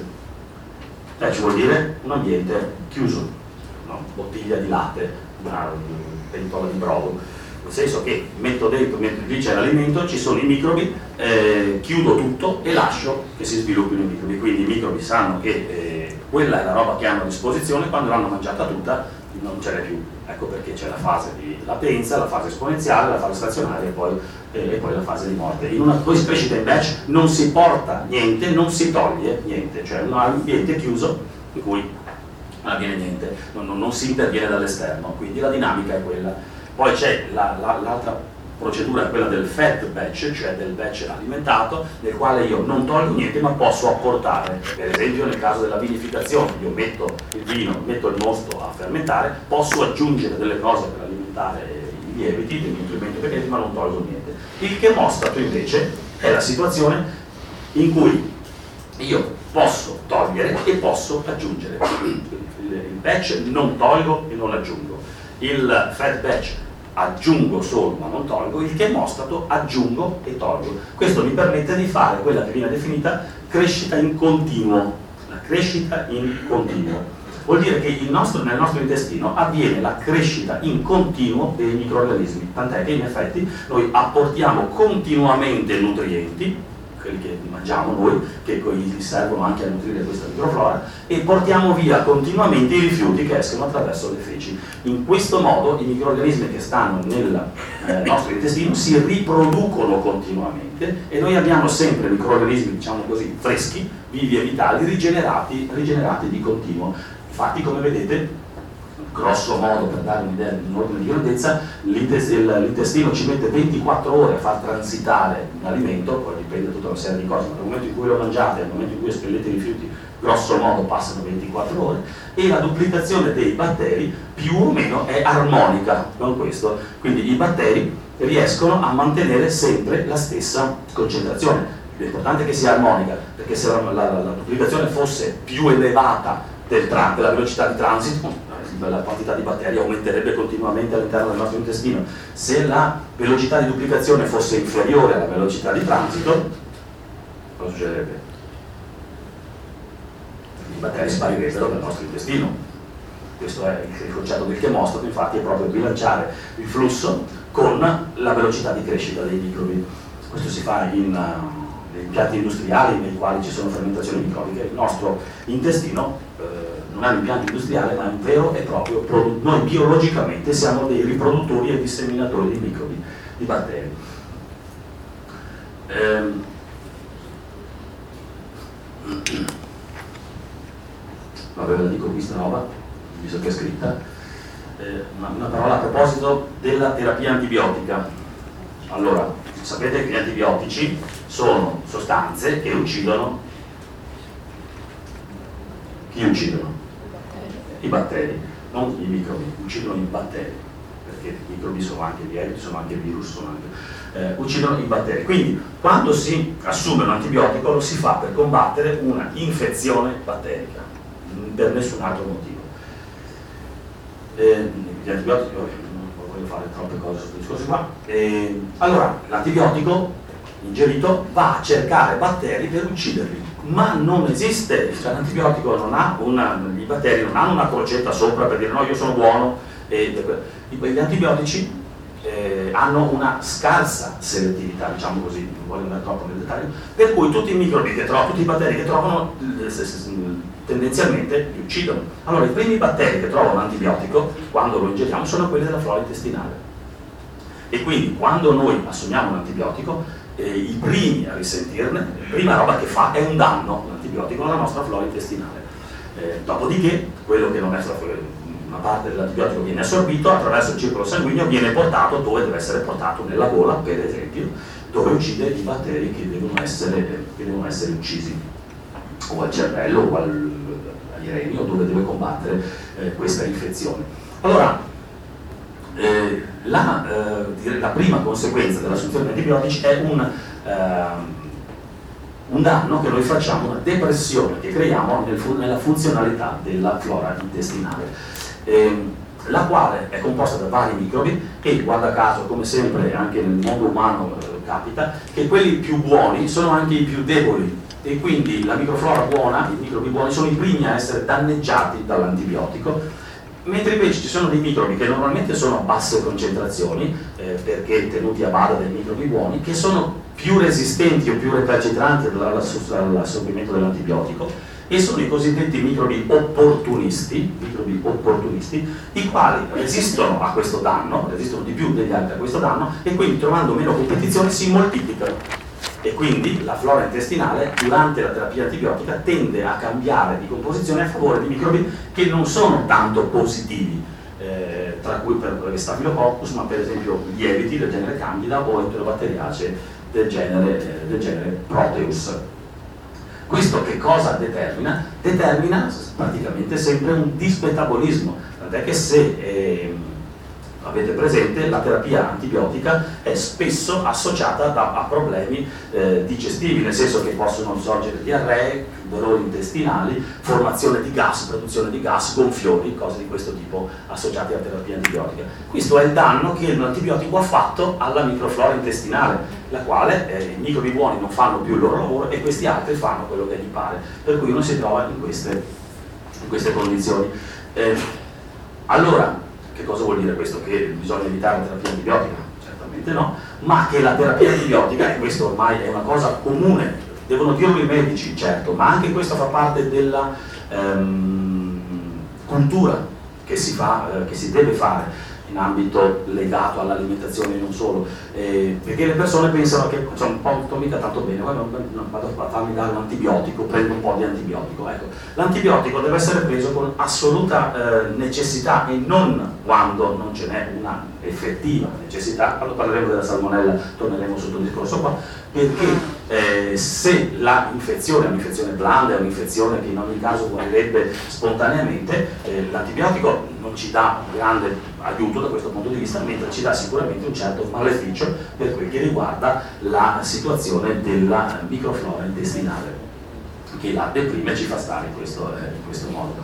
Batch vuol dire un ambiente chiuso, una bottiglia di latte, una pentola di brodo. Nel senso che metto dentro, mentre lì c'è l'alimento, ci sono i microbi, eh, chiudo tutto e lascio che si sviluppino i microbi. Quindi i microbi sanno che eh, quella è la roba che hanno a disposizione, quando l'hanno mangiata tutta non ce n'è più. Ecco perché c'è la fase di latenza, la fase esponenziale, la fase stazionaria e poi, eh, e poi la fase di morte. In una crescita in batch non si porta niente, non si toglie niente, cioè un ambiente chiuso in cui non avviene niente, non, non, non si interviene dall'esterno, quindi la dinamica è quella. Poi c'è la, la, l'altra procedura, quella del fed batch, cioè del batch alimentato, nel quale io non tolgo niente ma posso apportare. Per esempio nel caso della vinificazione, io metto il vino, metto il mosto a fermentare, posso aggiungere delle cose per alimentare i lieviti, dei nutrimenti pequeni, ma non tolgo niente. Il chemostato invece è la situazione in cui io posso togliere e posso aggiungere. Il batch non tolgo e non aggiungo. Il fed batch aggiungo solo ma non tolgo, il chemostato aggiungo e tolgo. Questo mi permette di fare quella che viene definita crescita in continuo. La crescita in continuo vuol dire che il nostro, nel nostro intestino avviene la crescita in continuo dei microrganismi, tant'è che in effetti noi apportiamo continuamente nutrienti, quelli che mangiamo noi, che poi servono anche a nutrire questa microflora, e portiamo via continuamente i rifiuti che escono attraverso le feci. In questo modo i microrganismi che stanno nel eh, nostro intestino si riproducono continuamente e noi abbiamo sempre microrganismi, diciamo così, freschi, vivi e vitali, rigenerati, rigenerati di continuo. Infatti, come vedete, grosso modo, per dare un'idea di un ordine di grandezza, l'intestino ci mette ventiquattro ore a far transitare l'alimento, poi dipende da tutta una serie di cose, ma dal momento in cui lo mangiate al momento in cui espellete i rifiuti, grosso modo passano ventiquattro ore, e la duplicazione dei batteri più o meno è armonica con questo, quindi i batteri riescono a mantenere sempre la stessa concentrazione. L'importante è che sia armonica, perché se la, la, la duplicazione fosse più elevata del tra, della velocità di transito, la quantità di batteri aumenterebbe continuamente all'interno del nostro intestino. Se la velocità di duplicazione fosse inferiore alla velocità di transito, cosa succederebbe? I batteri sparirebbero dal nostro intestino. Questo è il concetto del chemostato, infatti, è proprio bilanciare il flusso con la velocità di crescita dei microbi. Questo si fa in uh, impianti industriali nei quali ci sono fermentazioni microbiche. Il nostro intestino eh, non è un impianto industriale, ma è un vero e proprio prodotto. Noi biologicamente siamo dei riproduttori e disseminatori di microbi, di batteri. Ehm. vabbè, ve la dico qui sta roba, visto che è scritta, eh, una, una parola a proposito della terapia antibiotica. Allora, sapete che gli antibiotici sono sostanze che uccidono, chi uccidono? I batteri, non i microbi, uccidono i batteri, perché i microbi sono anche lieviti, sono anche virus, sono anche, eh, uccidono i batteri. Quindi quando si assume un antibiotico lo si fa per combattere una infezione batterica, per nessun altro motivo. Eh, gli antibiotici, vabbè, non voglio fare troppe cose su questo discorso qua. Eh, allora, l'antibiotico ingerito va a cercare batteri per ucciderli, ma non esiste, cioè l'antibiotico non ha una, i batteri non hanno una crocetta sopra per dire no, io sono buono, e gli antibiotici eh, hanno una scarsa selettività, diciamo così, non voglio andare troppo nel dettaglio, per cui tutti i microbi che trovano, tutti i batteri che trovano tendenzialmente li uccidono. Allora i primi batteri che trovano l'antibiotico quando lo ingeriamo sono quelli della flora intestinale, e quindi quando noi assumiamo un antibiotico eh, i primi a risentirne, la prima roba che fa è un danno l'antibiotico alla nostra flora intestinale. Eh, dopodiché quello che non è stato, una parte dell'antibiotico viene assorbito attraverso il circolo sanguigno, viene portato dove deve essere portato, nella gola per esempio, dove uccide i batteri che devono essere, che devono essere uccisi, o al cervello o al, agli reni, o dove deve combattere eh, questa infezione. Allora eh, la, eh, la prima conseguenza dell'assunzione di antibiotici è un, eh, un danno che noi facciamo, una depressione che creiamo nel, nella funzionalità della flora intestinale, eh, la quale è composta da vari microbi e, guarda caso, come sempre anche nel mondo umano eh, capita, che quelli più buoni sono anche i più deboli, e quindi la microflora buona, i microbi buoni sono i primi a essere danneggiati dall'antibiotico, mentre invece ci sono dei microbi che normalmente sono a basse concentrazioni, eh, perché tenuti a bada dai microbi buoni, che sono più resistenti o più recalcitranti all'assorbimento dell'antibiotico, e sono i cosiddetti microbi opportunisti, microbi opportunisti, i quali resistono a questo danno, resistono di più degli altri a questo danno, e quindi trovando meno competizione si moltiplicano. E quindi la flora intestinale durante la terapia antibiotica tende a cambiare di composizione a favore di microbi che non sono tanto positivi, eh, tra cui per le Staphylococcus, ma per esempio lieviti del genere Candida o enterobatteriacee del genere, eh, del genere Proteus. Questo che cosa determina? Determina praticamente sempre un dismetabolismo, tant'è che se eh, avete presente, la terapia antibiotica è spesso associata da, a problemi eh, digestivi, nel senso che possono sorgere diarree, dolori intestinali, formazione di gas, produzione di gas, gonfiori, cose di questo tipo associate alla terapia antibiotica. Questo è il danno che l'antibiotico ha fatto alla microflora intestinale, la quale eh, i microbi buoni non fanno più il loro lavoro e questi altri fanno quello che gli pare, per cui uno si trova in queste, in queste condizioni. Eh, allora, che cosa vuol dire questo? Che bisogna evitare la terapia antibiotica? Certamente no, ma che la terapia antibiotica, e questo ormai è una cosa comune, devono dirlo i medici, certo, ma anche questo fa parte della ehm, cultura che si fa, eh, che si deve fare in ambito legato all'alimentazione e non solo, eh, perché le persone pensano che cioè, un po' sto mica tanto bene, vado a farmi dare un antibiotico, prendo un po' di antibiotico. Ecco, l'antibiotico deve essere preso con assoluta eh, necessità e non quando non ce n'è una effettiva necessità. Quando parleremo della salmonella torneremo sul discorso qua, perché eh, se l'infezione è un'infezione blanda, è un'infezione che in ogni caso guarirebbe spontaneamente, eh, l'antibiotico non ci dà un grande aiuto da questo punto di vista, mentre ci dà sicuramente un certo maleficio per quel che riguarda la situazione della microflora intestinale, che la deprime e ci fa stare in questo, eh, in questo modo.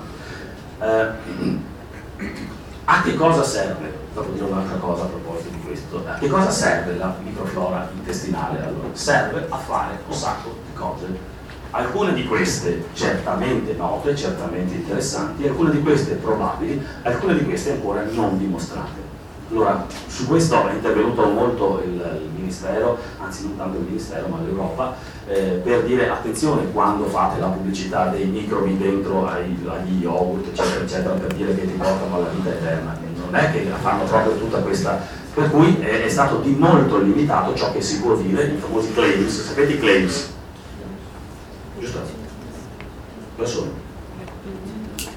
Eh, a che cosa serve? Dopo dirò un'altra cosa a proposito di questo. A che cosa serve la microflora intestinale? Allora, serve a fare un sacco di cose. Alcune di queste certamente note, certamente interessanti, alcune di queste probabili, alcune di queste ancora non dimostrate. Allora, su questo è intervenuto molto il, il Ministero, anzi non tanto il Ministero ma l'Europa, eh, per dire attenzione quando fate la pubblicità dei microbi dentro ai, agli yogurt, eccetera, eccetera, per dire che ti portano alla vita eterna. Non è che fanno proprio tutta questa... Per cui è, è stato di molto limitato ciò che si può dire, i famosi claims, sapete i claims? Giusto? Lo sono.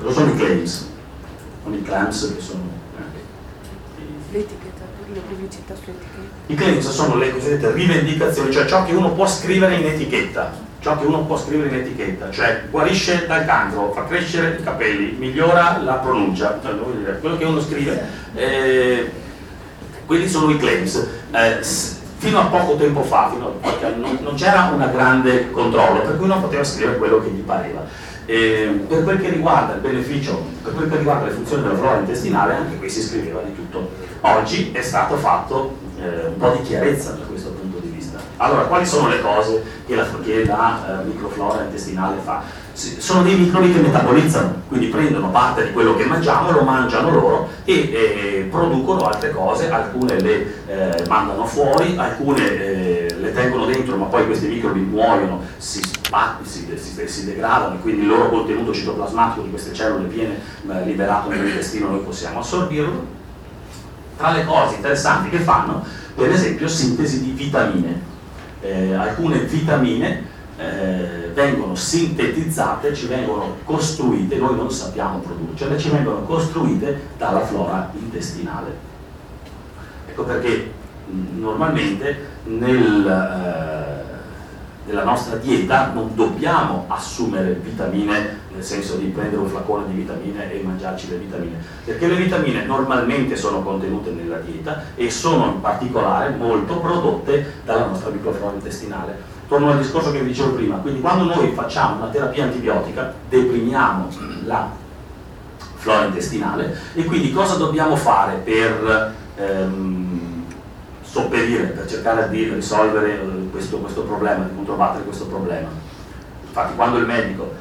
cosa sono i claims? Sono i claims che sono l'etichetta, le pubblicità su etichetta. I claims sono le cosiddette rivendicazioni, cioè ciò che uno può scrivere in etichetta, ciò che uno può scrivere in etichetta, cioè guarisce dal cancro, fa crescere i capelli, migliora la pronuncia, cioè, voglio dire, quello che uno scrive, eh, quelli sono i claims. Eh, fino a poco tempo fa, fino a qualche anno, non, non c'era un grande controllo, per cui uno poteva scrivere quello che gli pareva. Eh, per quel che riguarda il beneficio, per quel che riguarda le funzioni della flora intestinale, anche qui si scriveva di tutto. Oggi è stato fatto eh, un po' di chiarezza da questo punto di vista. Allora, quali sono le cose che la, che la uh, microflora intestinale fa? Si, sono dei microbi che metabolizzano, quindi prendono parte di quello che mangiamo, lo mangiano loro e eh, producono altre cose, alcune le eh, mandano fuori, alcune eh, le tengono dentro, ma poi questi microbi muoiono, si, si, si, si degradano e quindi il loro contenuto citoplasmatico di queste cellule viene eh, liberato nell'intestino, noi possiamo assorbirlo. Tra le cose interessanti che fanno, per esempio, sintesi di vitamine. Eh, alcune vitamine eh, vengono sintetizzate, ci vengono costruite, noi non sappiamo produrcele, ci vengono costruite dalla flora intestinale. Ecco perché mh, normalmente nel, eh, nella nostra dieta non dobbiamo assumere vitamine, nel senso di prendere un flacone di vitamine e mangiarci le vitamine, perché le vitamine normalmente sono contenute nella dieta e sono in particolare molto prodotte dalla nostra microflora intestinale. Torno al discorso che vi dicevo prima, quindi quando noi facciamo una terapia antibiotica deprimiamo la flora intestinale e quindi cosa dobbiamo fare per ehm, sopperire, per cercare di risolvere questo, questo problema, di controbattere questo problema? Infatti quando il medico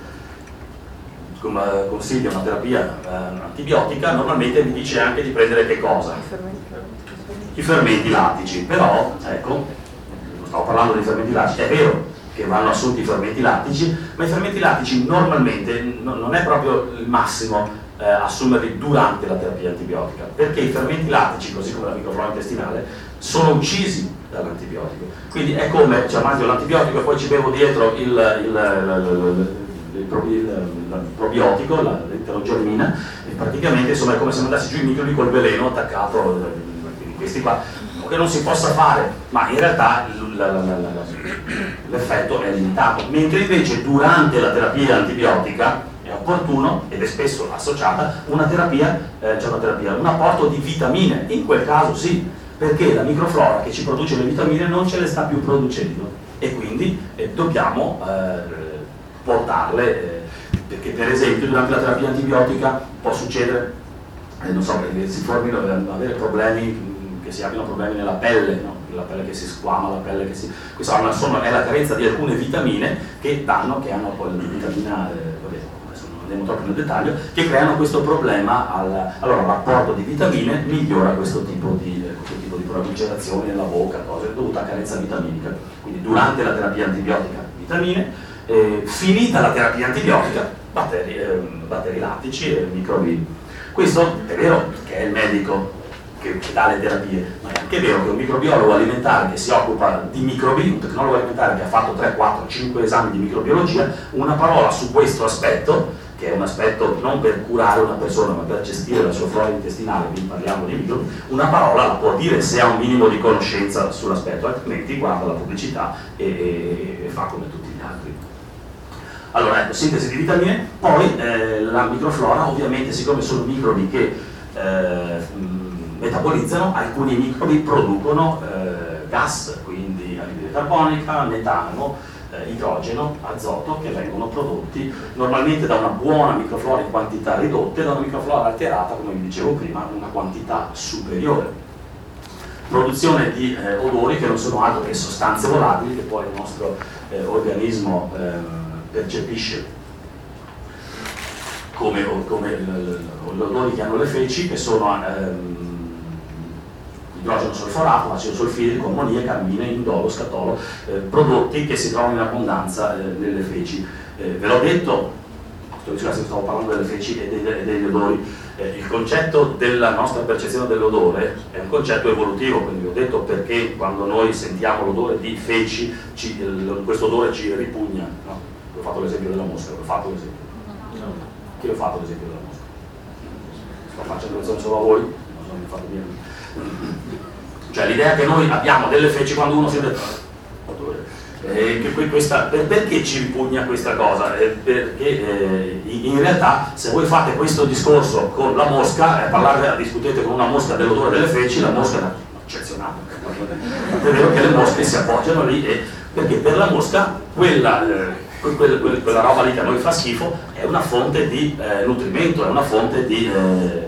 consiglia una terapia eh, antibiotica, normalmente mi dice anche di prendere che cosa? I fermenti, I fermenti lattici, però, ecco, stavo parlando dei fermenti lattici, è vero che vanno assunti i fermenti lattici, ma i fermenti lattici normalmente no, non è proprio il massimo eh, assumerli durante la terapia antibiotica, perché i fermenti lattici, così come la microflora intestinale, sono uccisi dall'antibiotico. Quindi è come, cioè, mangio l'antibiotico e poi ci bevo dietro il, il, il, il, il, probi, il, il probiotico, l'enterogermina, e praticamente insomma è come se mandassi giù i microbi col veleno attaccato, quindi questi qua, che non si possa fare, ma in realtà l'effetto è limitato, mentre invece durante la terapia antibiotica è opportuno, ed è spesso associata, una terapia, eh, cioè una terapia, un apporto di vitamine, in quel caso sì, perché la microflora che ci produce le vitamine non ce le sta più producendo e quindi eh, dobbiamo eh, portarle, eh, perché per esempio durante la terapia antibiotica può succedere, eh, non so, che si formino, avere problemi, che si abbiano problemi nella pelle, no? La pelle che si squama, la pelle che si... Questa è la carenza di alcune vitamine che danno, che hanno poi la vitamina, eh, vabbè, adesso non andiamo troppo nel dettaglio, che creano questo problema. Al, allora l'apporto di vitamine migliora questo tipo di, eh, questo tipo di proliferazione nella bocca, cose dovute a carenza vitaminica. Quindi durante la terapia antibiotica vitamine, eh, finita la terapia antibiotica batteri, eh, batteri lattici e microbi. Questo è vero che è il medico che dà le terapie, ma è anche vero che un microbiologo alimentare che si occupa di microbi, un tecnologo alimentare che ha fatto tre, quattro, cinque esami di microbiologia, una parola su questo aspetto, che è un aspetto non per curare una persona ma per gestire la sua flora intestinale, quindi parliamo di microbi, una parola la può dire se ha un minimo di conoscenza sull'aspetto, altrimenti guarda la pubblicità e, e, e fa come tutti gli altri. Allora ecco, sintesi di vitamine, poi eh, la microflora ovviamente, siccome sono microbi che eh, metabolizzano, alcuni microbi producono eh, gas, quindi anidride carbonica, metano, eh, idrogeno, azoto, che vengono prodotti normalmente da una buona microflora in quantità ridotte, da una microflora alterata, come vi dicevo prima, una quantità superiore. Produzione di eh, odori che non sono altro che sostanze volatili che poi il nostro eh, organismo eh, percepisce come, come gli odori che hanno le feci, che sono ehm, idrogeno solforato, acido solfidrico, ammoniaca, carmine, indolo, scatolo, eh, prodotti che si trovano in abbondanza eh, nelle feci. Eh, ve l'ho detto, stavo parlando delle feci e degli, e degli odori, eh, il concetto della nostra percezione dell'odore è un concetto evolutivo, quindi vi ho detto perché quando noi sentiamo l'odore di feci, ci, il, questo odore ci ripugna, no? Ho fatto l'esempio della mosca, ho fatto l'esempio. Chi ho fatto l'esempio della mosca? Sto facendo lezione solo a voi? Non so, mi fatto bene. Cioè l'idea che noi abbiamo delle feci quando uno si è detto eh, che questa, per, perché ci ripugna questa cosa? Eh, perché eh, in realtà se voi fate questo discorso con la mosca, eh, parlare, discutete con una mosca dell'odore delle feci, la mosca è eccezionale. È vero che le mosche si appoggiano lì e, perché per la mosca quella, eh, quella, quella, quella roba lì che a noi fa schifo è una fonte di eh, nutrimento, è una fonte di... Eh,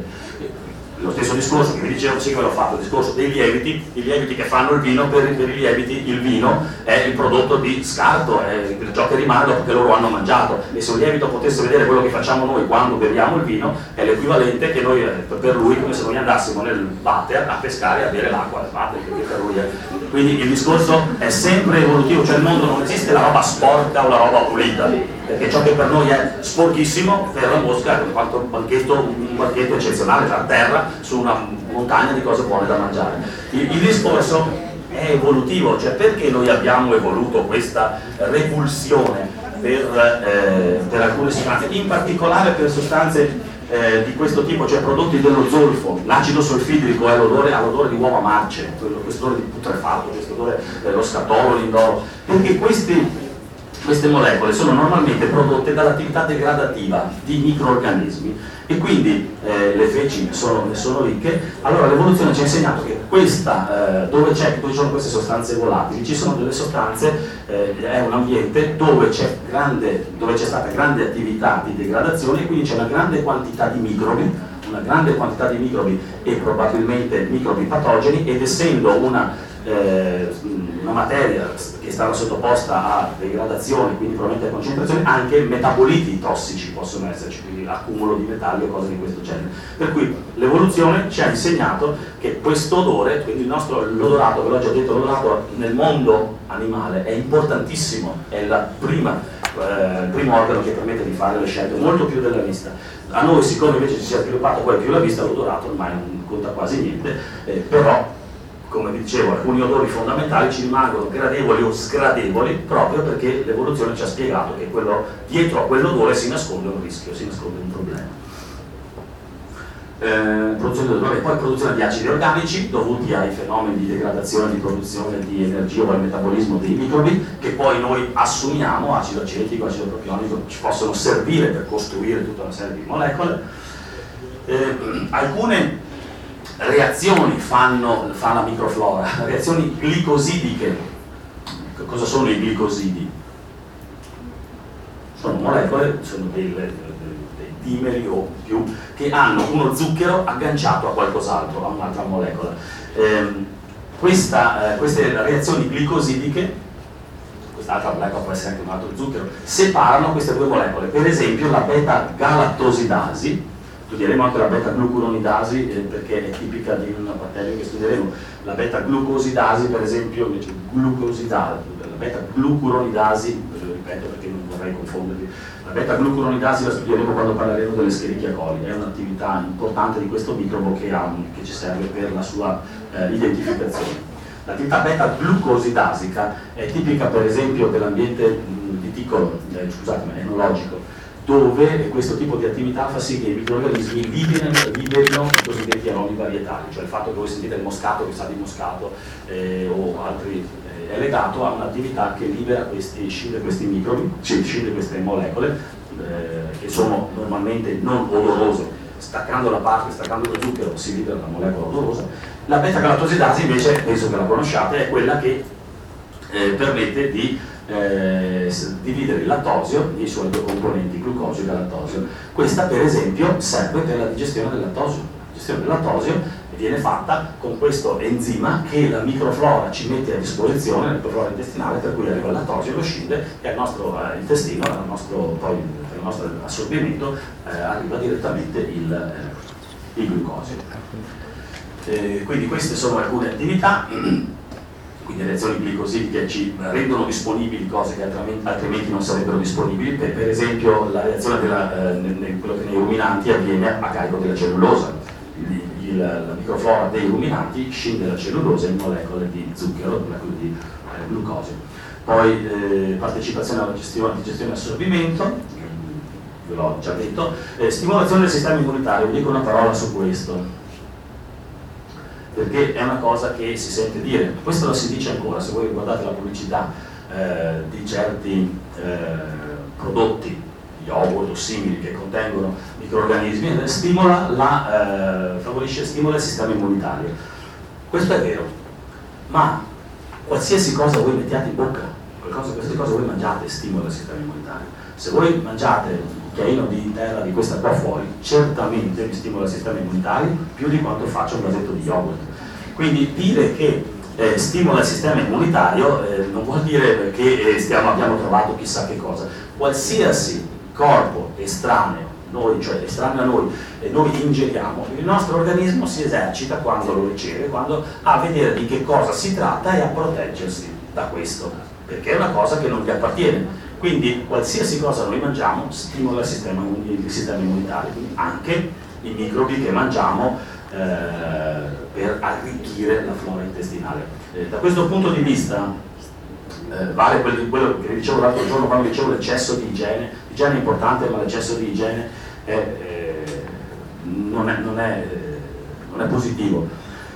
lo stesso discorso che vi dicevo, sì che ve l'ho fatto, il discorso dei lieviti, i lieviti che fanno il vino, per, per i lieviti il vino è il prodotto di scarto, è ciò che rimane dopo che loro hanno mangiato, e se un lievito potesse vedere quello che facciamo noi quando beviamo il vino, è l'equivalente che noi, per lui, come se noi andassimo nel water a pescare e a bere l'acqua del water, perché per lui è. Quindi il discorso è sempre evolutivo, cioè il mondo non esiste la roba sporca o la roba pulita, perché ciò che per noi è sporchissimo, per la mosca è quanto un banchetto, un banchetto eccezionale tra terra su una montagna di cose buone da mangiare. Il, il discorso è evolutivo, cioè perché noi abbiamo evoluto questa repulsione per, eh, per alcune sostanze, in particolare per sostanze eh, di questo tipo, cioè prodotti dello zolfo. L'acido solfidrico è l'odore, ha l'odore di uova marce, questo odore di putrefatto, questo odore dello scatolo, l'indoro, perché questi Queste molecole sono normalmente prodotte dall'attività degradativa di microrganismi e quindi eh, le feci sono, ne sono ricche. Allora l'evoluzione ci ha insegnato che questa, eh, dove, c'è, dove ci sono queste sostanze volatili, ci sono delle sostanze, eh, è un ambiente dove c'è grande, dove c'è stata grande attività di degradazione e quindi c'è una grande quantità di microbi, una grande quantità di microbi e probabilmente microbi patogeni, ed essendo una Eh, una materia che stava sottoposta a degradazione, quindi probabilmente a concentrazione, anche metaboliti tossici possono esserci, quindi accumulo di metalli o cose di questo genere. Per cui l'evoluzione ci ha insegnato che questo odore, quindi il nostro l'odorato, ve l'ho già detto, l'odorato nel mondo animale è importantissimo, è la prima, eh, il primo organo che permette di fare le scelte, molto più della vista. A noi, siccome invece ci si è sviluppato poi più la vista, l'odorato ormai non conta quasi niente, eh, però come vi dicevo, alcuni odori fondamentali ci rimangono gradevoli o sgradevoli proprio perché l'evoluzione ci ha spiegato che quello, dietro a quell'odore si nasconde un rischio, si nasconde un problema. Eh, produzione, vabbè, poi produzione di acidi organici dovuti ai fenomeni di degradazione, di produzione di energia o al metabolismo dei microbi, che poi noi assumiamo, acido acetico, acido propionico, ci possono servire per costruire tutta una serie di molecole. Eh, alcune reazioni fanno, fa la microflora, reazioni glicosidiche. Cosa sono i glicosidi? Sono molecole, sono dei, dei dimeri o più, che hanno uno zucchero agganciato a qualcos'altro, a un'altra molecola. Eh, questa, eh, queste reazioni glicosidiche, quest'altra molecola può essere anche un altro zucchero, separano queste due molecole. Per esempio la beta-galattosidasi, studieremo anche la beta-glucuronidasi eh, perché è tipica di una batteria che studieremo. La beta-glucosidasi, per esempio, invece glucosidasi, la beta-glucuronidasi, ve lo ripeto perché non vorrei confondervi, la beta-glucuronidasi la studieremo quando parleremo delle Escherichia coli, è un'attività importante di questo microbo che, ha, che ci serve per la sua eh, identificazione. L'attività beta-glucosidasica è tipica per esempio dell'ambiente viticolo, eh, scusatemi, enologico, dove questo tipo di attività fa sì che i microrganismi liberino, liberino i cosiddetti aromi varietali, cioè il fatto che voi sentite il moscato che sa di moscato eh, o altri eh, è legato a un'attività che libera questi, scinde questi microbi, cioè scinde queste molecole eh, che sono normalmente non odorose. Staccando la parte, staccando lo zucchero si libera la molecola odorosa. La beta-galattosidasi invece, penso che la conosciate, è quella che eh, permette di Eh, dividere il lattosio nei suoi due componenti, glucosio e galatosio. Questa per esempio serve per la digestione del lattosio. La digestione del lattosio viene fatta con questo enzima che la microflora ci mette a disposizione, la microflora intestinale, per cui arriva il lattosio, lo scinde e al nostro eh, intestino, al nostro, poi, per il nostro assorbimento eh, arriva direttamente il, eh, il glucosio. Eh, quindi queste sono alcune attività. Quindi reazioni glicosidiche ci rendono disponibili cose che altrimenti non sarebbero disponibili. Per, per esempio la reazione della, eh, nel, quello che nei ruminanti avviene a carico della cellulosa. Il, il, la microflora dei ruminanti scinde la cellulosa in molecole di zucchero, molecole di eh, glucosio. Poi eh, partecipazione alla gestione, digestione e assorbimento, ve ve l'ho già detto. Eh, stimolazione del sistema immunitario, vi dico una parola su questo, perché è una cosa che si sente dire, questo lo si dice ancora, se voi guardate la pubblicità eh, di certi eh, prodotti, yogurt o simili che contengono microrganismi, stimola, la, eh, favorisce, stimola il sistema immunitario. Questo è vero, ma qualsiasi cosa voi mettiate in bocca, qualcosa, qualsiasi cosa voi mangiate stimola il sistema immunitario. Se voi mangiate un cucchiaino di terra di questa qua fuori, certamente vi stimola il sistema immunitario più di quanto faccia un vasetto di yogurt. Quindi dire che eh, stimola il sistema immunitario eh, non vuol dire che eh, stiamo, abbiamo trovato chissà che cosa. Qualsiasi corpo estraneo, noi, cioè estraneo a noi, e noi ingeriamo, il nostro organismo si esercita quando lo riceve, quando a vedere di che cosa si tratta e a proteggersi da questo, perché è una cosa che non gli appartiene. Quindi qualsiasi cosa noi mangiamo stimola il sistema, il sistema immunitario, quindi anche i microbi che mangiamo eh, per arricchire la flora intestinale. Eh, da questo punto di vista Eh, vale quello, quello che vi dicevo l'altro giorno quando dicevo l'eccesso di igiene. L'igiene è importante, ma l'eccesso di igiene è, eh, non, è, non, è, eh, non è positivo.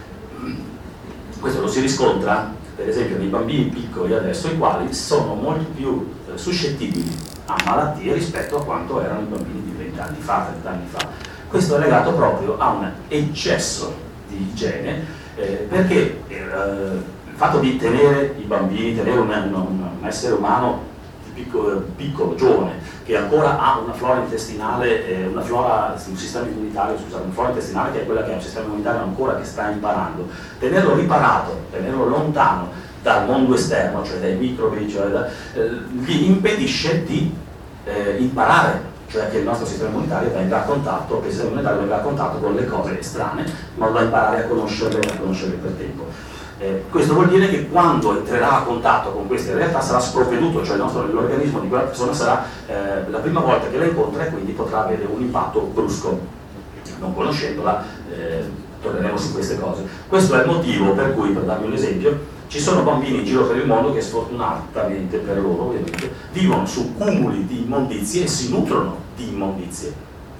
Questo lo si riscontra per esempio nei bambini piccoli adesso, i quali sono molto più eh, suscettibili a malattie rispetto a quanto erano i bambini di venti anni fa, trenta anni fa. Questo è legato proprio a un eccesso di igiene eh, perché eh, il fatto di tenere i bambini, tenere un, un, un essere umano piccolo, piccolo, giovane, che ancora ha una flora intestinale, eh, una flora, un sistema immunitario, scusate, una flora intestinale che è quella che è un sistema immunitario ancora che sta imparando, tenerlo riparato, tenerlo lontano dal mondo esterno, cioè dai microbi, cioè da, eh, gli impedisce di eh, imparare, cioè che il nostro sistema immunitario venga a contatto, che il sistema immunitario venga a contatto con le cose estranee, ma da imparare a conoscerle, a conoscerle per tempo. Eh, questo vuol dire che quando entrerà a contatto con queste realtà sarà sprovveduto, cioè il nostro, l'organismo di quella persona sarà eh, la prima volta che la incontra e quindi potrà avere un impatto brusco. Non conoscendola, eh, torneremo su queste cose. Questo è il motivo per cui, per darvi un esempio, ci sono bambini in giro per il mondo che sfortunatamente per loro ovviamente vivono su cumuli di immondizie e si nutrono di immondizie,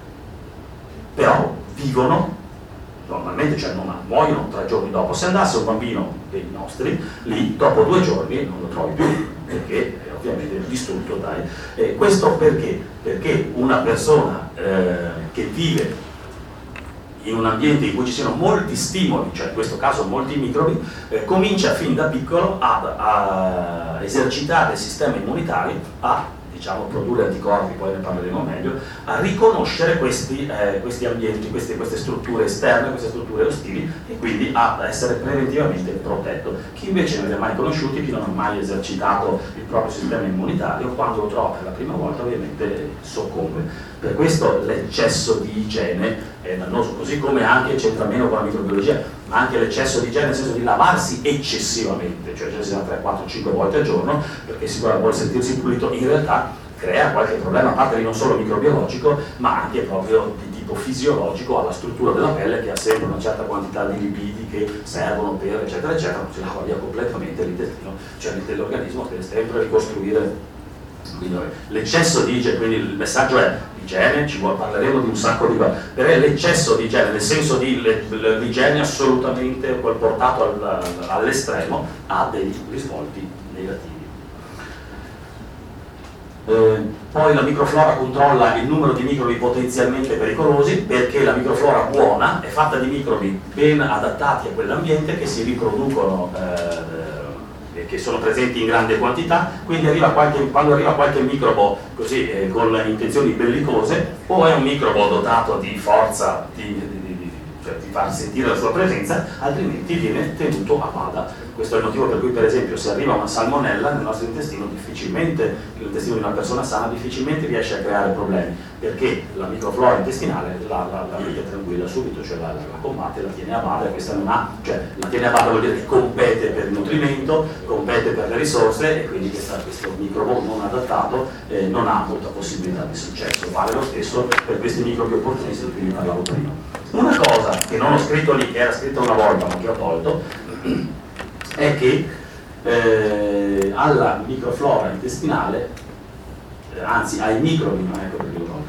però vivono normalmente, cioè non muoiono tre giorni dopo. Se andasse un bambino dei nostri, lì dopo due giorni non lo trovi più, perché è ovviamente distrutto dai... Eh, questo perché? Perché una persona eh, che vive in un ambiente in cui ci siano molti stimoli, cioè in questo caso molti microbi, eh, comincia fin da piccolo a, a esercitare il sistema immunitario, a diciamo produrre anticorpi, poi ne parleremo meglio, a riconoscere questi, eh, questi ambienti, queste, queste strutture esterne, queste strutture ostili, e quindi a essere preventivamente protetto. Chi invece non li ha mai conosciuti, chi non ha mai esercitato il proprio sistema immunitario, quando lo trova per la prima volta ovviamente soccombe. Per questo l'eccesso di igiene è dannoso, così come anche c'entra meno con la microbiologia, ma anche l'eccesso di igiene nel senso di lavarsi eccessivamente, cioè ci si lava tre, quattro, cinque volte al giorno perché si vuole sentirsi pulito, in realtà crea qualche problema, a parte di non solo microbiologico, ma anche proprio di tipo fisiologico alla struttura della pelle, che ha sempre una certa quantità di lipidi che servono per eccetera eccetera, non si lava via completamente l'intestino, cioè l'organismo deve sempre ricostruire. Quindi l'eccesso di igiene, quindi il messaggio è igiene, ci vuole, parleremo di un sacco di cose, però è l'eccesso di igiene, nel senso di l'igiene assolutamente portato al, all'estremo, ha dei risvolti negativi. Eh, poi la microflora controlla il numero di microbi potenzialmente pericolosi, perché la microflora buona è fatta di microbi ben adattati a quell'ambiente, che si riproducono eh, che sono presenti in grande quantità, quindi arriva qualche, quando arriva qualche microbo così eh, con intenzioni bellicose, o è un microbo dotato di forza, di, di, di, cioè di far sentire la sua presenza, altrimenti viene tenuto a bada. Questo è il motivo per cui, per esempio, se arriva una salmonella nel nostro intestino, difficilmente, l'intestino di una persona sana difficilmente riesce a creare problemi, perché la microflora intestinale la, la, la mette tranquilla subito, cioè la, la combatte, la tiene a bada, e questa non ha, cioè la tiene a bada vuol dire che compete per il nutrimento, compete per le risorse, e quindi questa, questo microbo non adattato eh, non ha molta possibilità di successo. Vale lo stesso per questi microbi opportunisti di cui vi parlavo prima. Una cosa che non ho scritto lì, che era scritta una volta ma che ho tolto, è che eh, alla microflora intestinale, eh, anzi ai microbi, non ecco perché lo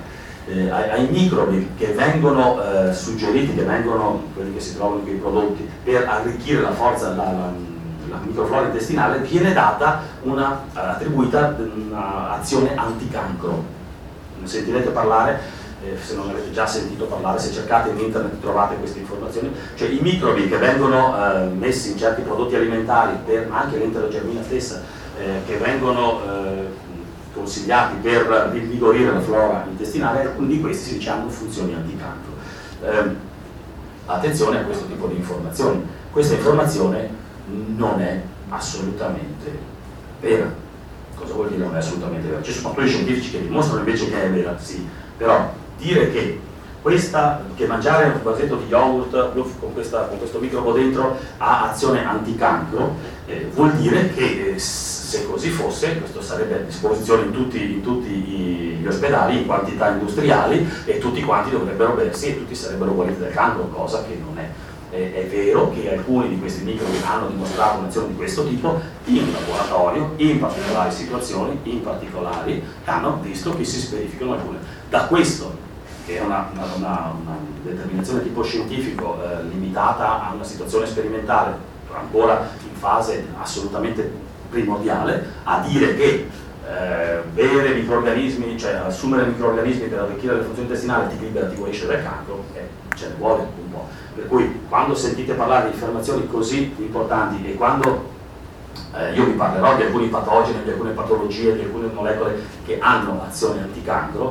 eh, ai, ai microbi che vengono eh, suggeriti, che vengono, quelli che si trovano in quei prodotti, per arricchire la forza, la, la, la microflora intestinale, viene data una, uh, attribuita un'azione anticancro. Ne sentirete parlare, eh, se non avete già sentito parlare, se cercate in internet trovate queste informazioni, cioè i microbi che vengono eh, messi in certi prodotti alimentari, per, ma anche l'enterogermina stessa, eh, che vengono eh, consigliati per rinvigorire la flora intestinale, alcuni di questi si dice hanno funzioni anticancro. Eh, attenzione a questo tipo di informazioni. Questa informazione non è assolutamente vera. Cosa vuol dire non è assolutamente vera? Ci sono studi scientifici che dimostrano invece che è vera, sì, però dire che questa, che mangiare un vasetto di yogurt con, questa, con questo microbo dentro ha azione anticancro, eh, vuol dire che eh, se così fosse, questo sarebbe a disposizione in tutti, in tutti gli ospedali in quantità industriali e tutti quanti dovrebbero bersi e tutti sarebbero guariti dal cancro, cosa che non è. È, è vero che alcuni di questi microbi hanno dimostrato un'azione di questo tipo in laboratorio, in particolari situazioni, in particolari, hanno visto che si verificano alcune. Da questo, che è una, una, una, una determinazione tipo scientifico eh, limitata a una situazione sperimentale, ancora in fase assolutamente primordiale, a dire che eh, bere microrganismi, cioè assumere microrganismi per arricchire le funzioni intestinali ti libera, ti guarisce dal cancro, eh, ce ne vuole un po'. Per cui quando sentite parlare di affermazioni così importanti e quando eh, io vi parlerò di alcuni patogeni, di alcune patologie, di alcune molecole che hanno azione anticancro,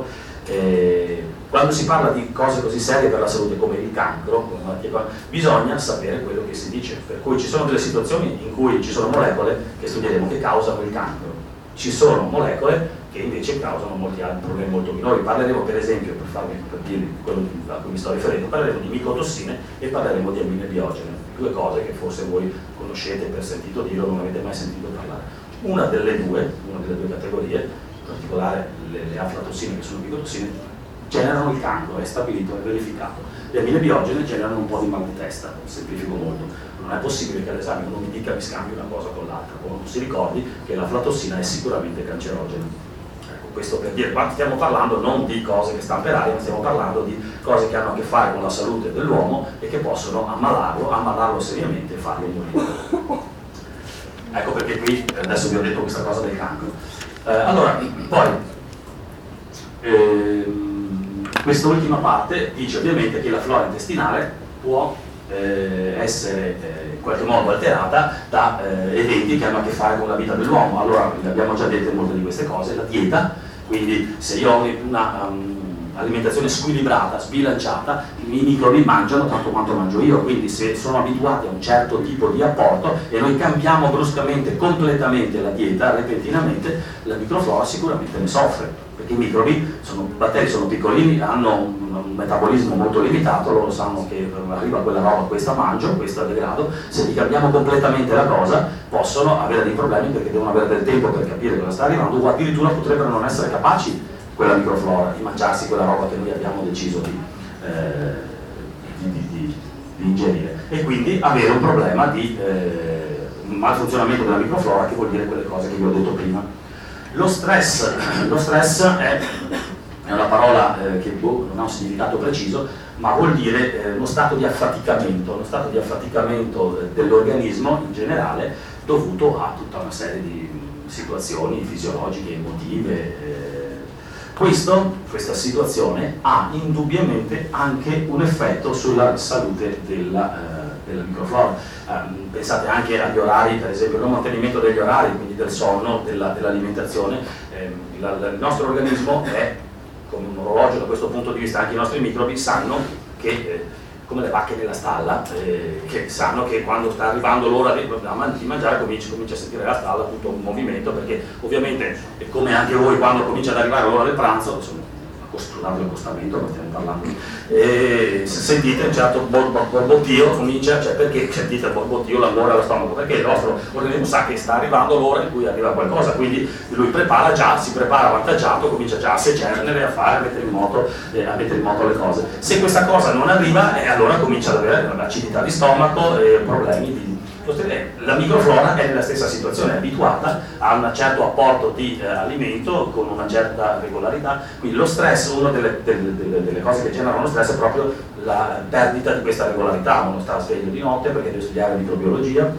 eh, quando si parla di cose così serie per la salute come il cancro, come malattia, bisogna sapere quello che si dice. Per cui ci sono delle situazioni in cui ci sono molecole che studieremo che causano il cancro, ci sono molecole che invece causano molti altri problemi molto minori. Parleremo per esempio, per, farvi, per dirvi quello a cui mi sto riferendo, parleremo di micotossine e parleremo di amine biogene, due cose che forse voi conoscete per sentito dire o non avete mai sentito parlare. Una delle due, una delle due categorie, in particolare le, le aflatossine che sono micotossine, generano il cancro, è stabilito, è verificato. Le amine biogene generano un po' di mal di testa, semplifico molto. Non è possibile che all'esame uno mi dica mi scambi una cosa con l'altra, quando si ricordi che l'aflatossina è sicuramente cancerogena. Ecco, questo per dire, quando stiamo parlando non di cose che stanno per aria, ma stiamo parlando di cose che hanno a che fare con la salute dell'uomo e che possono ammalarlo, ammalarlo seriamente e farlo morire. Ecco perché qui adesso vi ho detto questa cosa del cancro. Eh, allora, poi ehm, questa ultima parte dice ovviamente che la flora intestinale può eh, essere eh, in qualche modo alterata da eh, eventi che hanno a che fare con la vita dell'uomo. Allora, abbiamo già detto molte di queste cose, la dieta, quindi se io ho una um, alimentazione squilibrata, sbilanciata, i microbi mangiano tanto quanto mangio io, quindi se sono abituati a un certo tipo di apporto e noi cambiamo bruscamente, completamente la dieta, repentinamente, la microflora sicuramente ne soffre. Perché i microbi, sono, i batteri sono piccolini, hanno un, un metabolismo molto limitato, loro sanno che arriva quella roba, questa mangio, questa degrado, se gli cambiamo completamente la cosa possono avere dei problemi perché devono avere del tempo per capire cosa sta arrivando, o addirittura potrebbero non essere capaci, quella microflora, di mangiarsi quella roba che noi abbiamo deciso di, eh, di, di, di, di ingerire, e quindi avere un problema di eh, malfunzionamento della microflora, che vuol dire quelle cose che vi ho detto prima. Lo stress, lo stress è, è una parola eh, che boh, non ha un significato preciso, ma vuol dire eh, uno stato di affaticamento, uno stato di affaticamento eh, dell'organismo in generale dovuto a tutta una serie di situazioni fisiologiche, emotive. Eh. Questo, questa situazione ha indubbiamente anche un effetto sulla salute della, eh, della microflora. Um, pensate anche agli orari, per esempio, il mantenimento degli orari, quindi del sonno, della, dell'alimentazione. Eh, il nostro organismo è come un orologio da questo punto di vista, anche i nostri microbi sanno che, eh, come le vacche nella stalla, eh, che sanno che quando sta arrivando l'ora di, di mangiare comincia, comincia a sentire la stalla tutto un movimento, perché ovviamente, come anche voi quando comincia ad arrivare l'ora del pranzo, insomma, scusate l'accostamento, ma stiamo parlando, e se sentite un certo borbottio comincia, cioè perché sentite il borbottio, l'amore allo stomaco? Perché il nostro organismo sa che sta arrivando l'ora in cui arriva qualcosa, quindi lui prepara già, si prepara avvantaggiato, comincia già a secernere, a fare, a mettere in moto, eh, a mettere in moto le cose. Se questa cosa non arriva, eh, allora comincia ad avere acidità di stomaco e problemi di La microflora è nella stessa situazione, è abituata a un certo apporto di eh, alimento con una certa regolarità, quindi lo stress, una delle, delle, delle, delle cose che generano lo stress è proprio la perdita di questa regolarità. Uno sta sveglio di notte perché deve studiare microbiologia,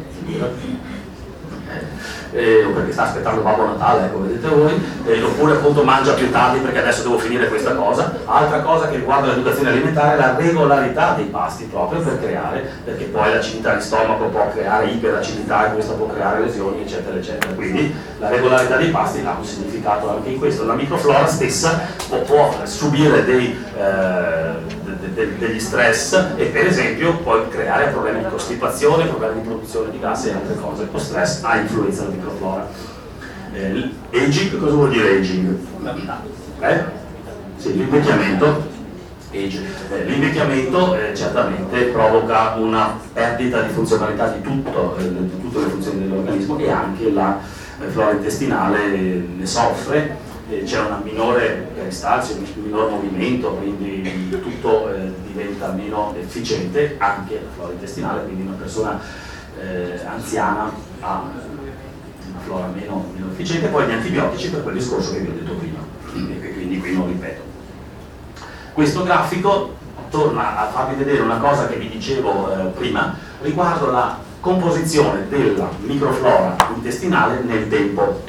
eh, o perché sta aspettando Babbo Natale, ecco, vedete voi, eh, oppure appunto mangia più tardi perché adesso devo finire questa cosa. Altra cosa che riguarda l'educazione alimentare è la regolarità dei pasti, proprio per creare, perché poi l'acidità di stomaco può creare iperacidità e questo può creare lesioni, eccetera eccetera. Quindi la regolarità dei pasti ha un significato anche in questo. La microflora stessa può, può subire dei, eh, de, de, degli stress e per esempio può creare problemi di costipazione, problemi di produzione di gas e altre cose. Lo stress ha influenza sulla microflora. Eh, aging, cosa vuol dire aging? Eh? Sì, l'invecchiamento. Eh, l'invecchiamento eh, certamente provoca una perdita di funzionalità di, tutto, eh, di tutte le funzioni dell'organismo e anche la eh, flora intestinale eh, ne soffre. Eh, c'è una minore peristalsi, un minor movimento, quindi tutto eh, diventa meno efficiente, anche la flora intestinale, quindi una persona eh, anziana ha una flora meno, meno efficiente. Poi gli antibiotici per quel discorso che vi ho detto prima, e quindi qui non ripeto. Questo grafico torna a farvi vedere una cosa che vi dicevo eh, prima riguardo la composizione della microflora intestinale nel tempo.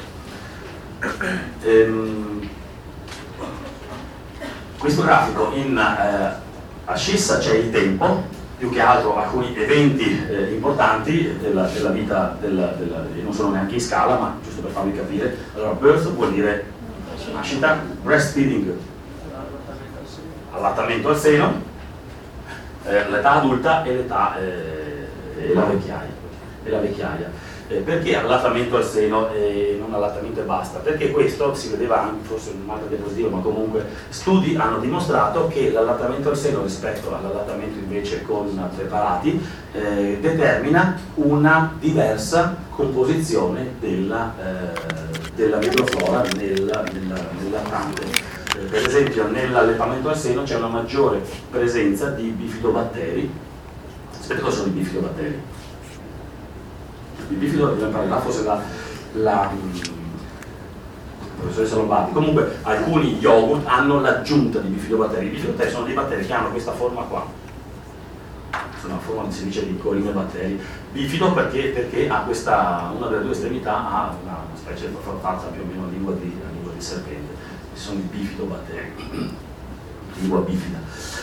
Ehm, questo grafico in eh, ascissa c'è il tempo, più che altro alcuni eventi eh, importanti della, della vita, della, della, non sono neanche in scala, ma giusto per farvi capire. Allora, birth vuol dire nascita, breastfeeding, allattamento al seno, eh, l'età adulta e l'età eh, e la vecchiaia. E la vecchiaia. Eh, perché allattamento al seno e non allattamento e basta? Perché questo si vedeva anche, forse in un'altra diapositiva, ma comunque studi hanno dimostrato che l'allattamento al seno rispetto all'allattamento invece con preparati eh, determina una diversa composizione della, eh, della microflora nella, nella, nella tante. Per esempio nell'allattamento al seno c'è una maggiore presenza di bifidobatteri. Sapete cosa sono i bifidobatteri? Il bifido, ne parlerà forse la, la professoressa Lombardi. Comunque alcuni yogurt hanno l'aggiunta di bifidobatteri. I bifidobatteri sono dei batteri che hanno questa forma qua, sono una forma, si dice, di colline batteri. Bifido perché, perché ha questa, una delle due estremità ha una, una specie di fortazza più o meno a lingua di, a lingua di serpente. Sono i bifidobatteri, lingua bifida.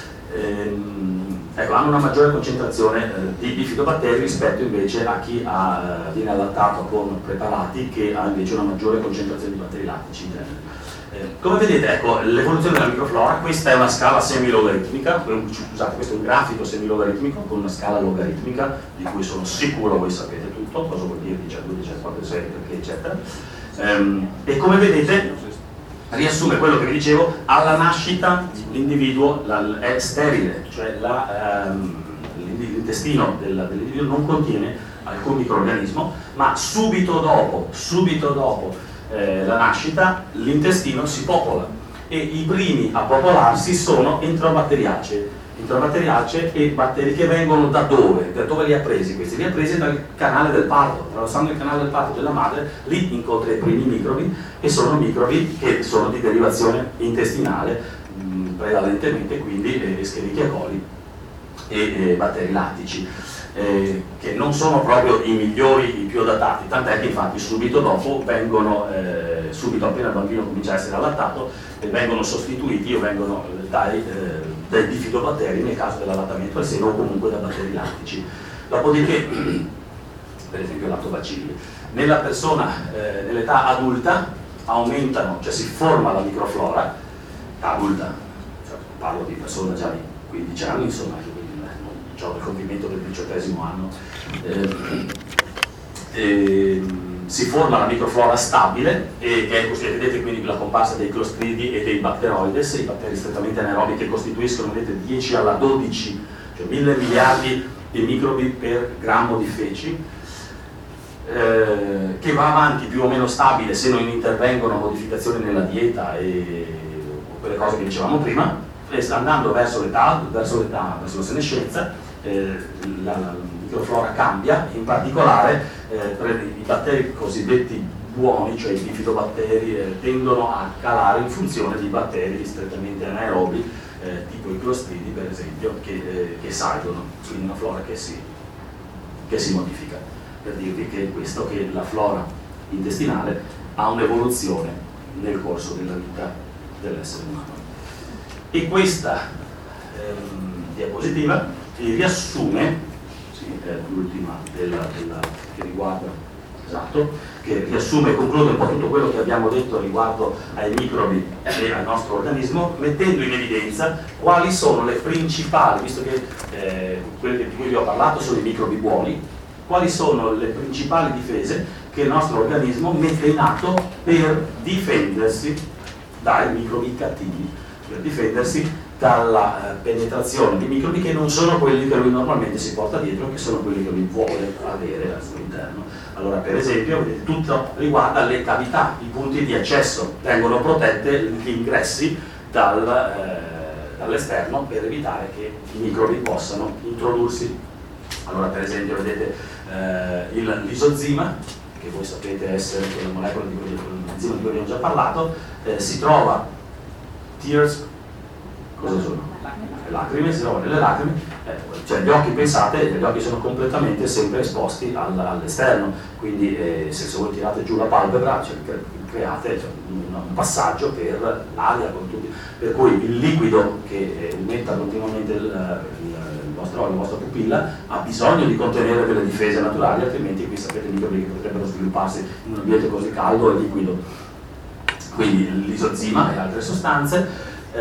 Ehm, ecco, hanno una maggiore concentrazione eh, di bifidobatteri rispetto invece a chi ha, eh, viene allattato con preparati che ha invece una maggiore concentrazione di batteri lattici in genere. Eh, come vedete, ecco, l'evoluzione della microflora, questa è una scala semilogaritmica, scusate, questo è un grafico semilogaritmico con una scala logaritmica di cui sono sicuro voi sapete tutto, cosa vuol dire diciassette, diciassette, sei, perché eccetera. Ehm, e come vedete riassume quello che vi dicevo: alla nascita l'individuo è sterile, cioè la, ehm, l'intestino dell'individuo non contiene alcun microrganismo, ma subito dopo, subito dopo eh, la nascita l'intestino si popola e i primi a popolarsi sono enterobatteriacei. Enterobatteriacee e batteri che vengono da dove? Da dove li ha presi questi? Li ha presi dal canale del parto, attraversando il canale del parto della madre, lì incontra i primi microbi e sono microbi che sono di derivazione intestinale, mh, prevalentemente quindi eh, Escherichia coli e eh, batteri lattici, eh, che non sono proprio i migliori, i più adattati, tant'è che infatti subito dopo vengono, eh, subito appena il bambino comincia a essere allattato, eh, vengono sostituiti o vengono eh, dai eh, dai bifidobatteri nel caso dell'allattamento al seno o comunque da batteri lattici. Dopodiché, per esempio lattobacilli, nella persona, eh, nell'età adulta aumentano, cioè si forma la microflora adulta, cioè, parlo di persone già di quindici anni, insomma, quindi non ho il compimento del diciottesimo anno, eh, eh, si forma la microflora stabile e è, vedete quindi la comparsa dei clostridi e dei batteroides, i batteri strettamente anaerobi che costituiscono, vedete, dieci alla dodici, cioè mille miliardi di microbi per grammo di feci, eh, che va avanti più o meno stabile se non intervengono modificazioni nella dieta e quelle cose che dicevamo prima, e andando verso l'età, verso l'età, verso la senescenza, eh, la, la microflora cambia, in particolare eh, i batteri cosiddetti buoni, cioè i bifidobatteri, eh, tendono a calare in funzione di batteri strettamente anaerobi, eh, tipo i clostridi per esempio, che, eh, che salgono, quindi una flora che si, che si modifica. Per dirvi che questo, che la flora intestinale ha un'evoluzione nel corso della vita dell'essere umano. E questa ehm, diapositiva vi riassume, sì, è l'ultima della, della, che riguarda, esatto, che riassume e conclude un po' tutto quello che abbiamo detto riguardo ai microbi e al nostro organismo, mettendo in evidenza quali sono le principali, visto che eh, quelli di cui vi ho parlato sono i microbi buoni, quali sono le principali difese che il nostro organismo mette in atto per difendersi dai microbi cattivi, per difendersi dalla eh, penetrazione di microbi che non sono quelli che lui normalmente si porta dietro, che sono quelli che lui vuole avere al suo interno. Allora, per esempio, vedete, tutto riguarda le cavità, i punti di accesso, vengono protette gli ingressi dal, eh, dall'esterno per evitare che i microbi possano introdursi. Allora, per esempio, vedete eh, il lisozima, che voi sapete essere quella molecola di cui, l'enzima di cui abbiamo già parlato, eh, si trova tears, cosa sono? Le lacrime, si trovano nelle lacrime, eh, cioè gli occhi, pensate, gli occhi sono completamente sempre esposti al, all'esterno, quindi eh, se, se voi tirate giù la palpebra, cioè, cre, create cioè, un, un passaggio per l'aria, per cui il liquido che eh, emetta continuamente il, il, il vostro, la vostra pupilla ha bisogno di contenere delle difese naturali, altrimenti qui sapete i microbi che potrebbero svilupparsi in un ambiente così caldo e liquido. Quindi l'isozima e altre sostanze.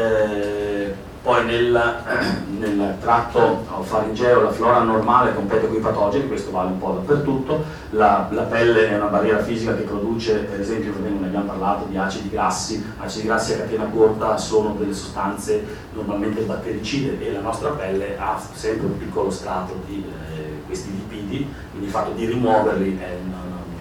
Eh, poi nel, eh, nel tratto faringeo la flora normale compete con i patogeni, questo vale un po' dappertutto. La, la pelle è una barriera fisica che produce, per esempio, ne abbiamo parlato di acidi grassi, acidi grassi a catena corta sono delle sostanze normalmente battericide e la nostra pelle ha sempre un piccolo strato di eh, questi lipidi, quindi il fatto di rimuoverli è una,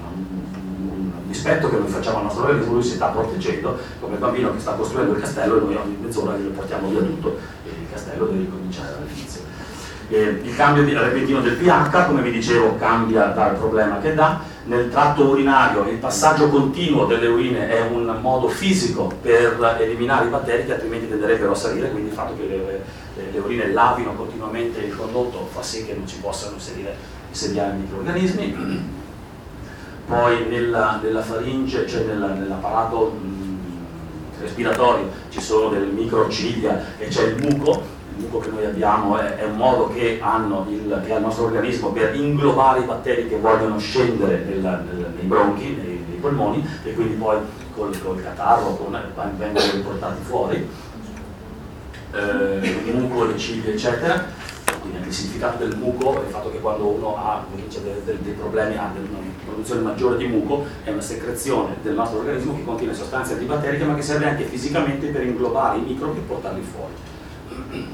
rispetto che noi facciamo al nostro organismo, lui si sta proteggendo come il bambino che sta costruendo il castello e noi ogni mezz'ora gli portiamo via tutto e il castello deve ricominciare dall'inizio. Eh, il cambio di, repentino del pH, come vi dicevo, cambia dal problema che dà. Nel tratto urinario il passaggio continuo delle urine è un modo fisico per eliminare i batteri che altrimenti tenderebbero a salire, quindi il fatto che le, le, le urine lavino continuamente il condotto fa sì che non ci possano inserire, insediare microrganismi. Poi nella, nella faringe, cioè nella, nell'apparato mh, respiratorio ci sono delle microciglia e c'è il muco. Il muco che noi abbiamo è, è un modo che, hanno il, che ha il nostro organismo per inglobare i batteri che vogliono scendere nella, nel, nei bronchi, nei, nei polmoni, e quindi poi col, col catarro con, vengono riportati fuori. Eh, il muco, le ciglia, eccetera. Quindi anche il significato del muco è il fatto che quando uno ha dei, dei, dei problemi, ha una produzione maggiore di muco, è una secrezione del nostro organismo che contiene sostanze antibatteriche ma che serve anche fisicamente per inglobare i microbi e portarli fuori.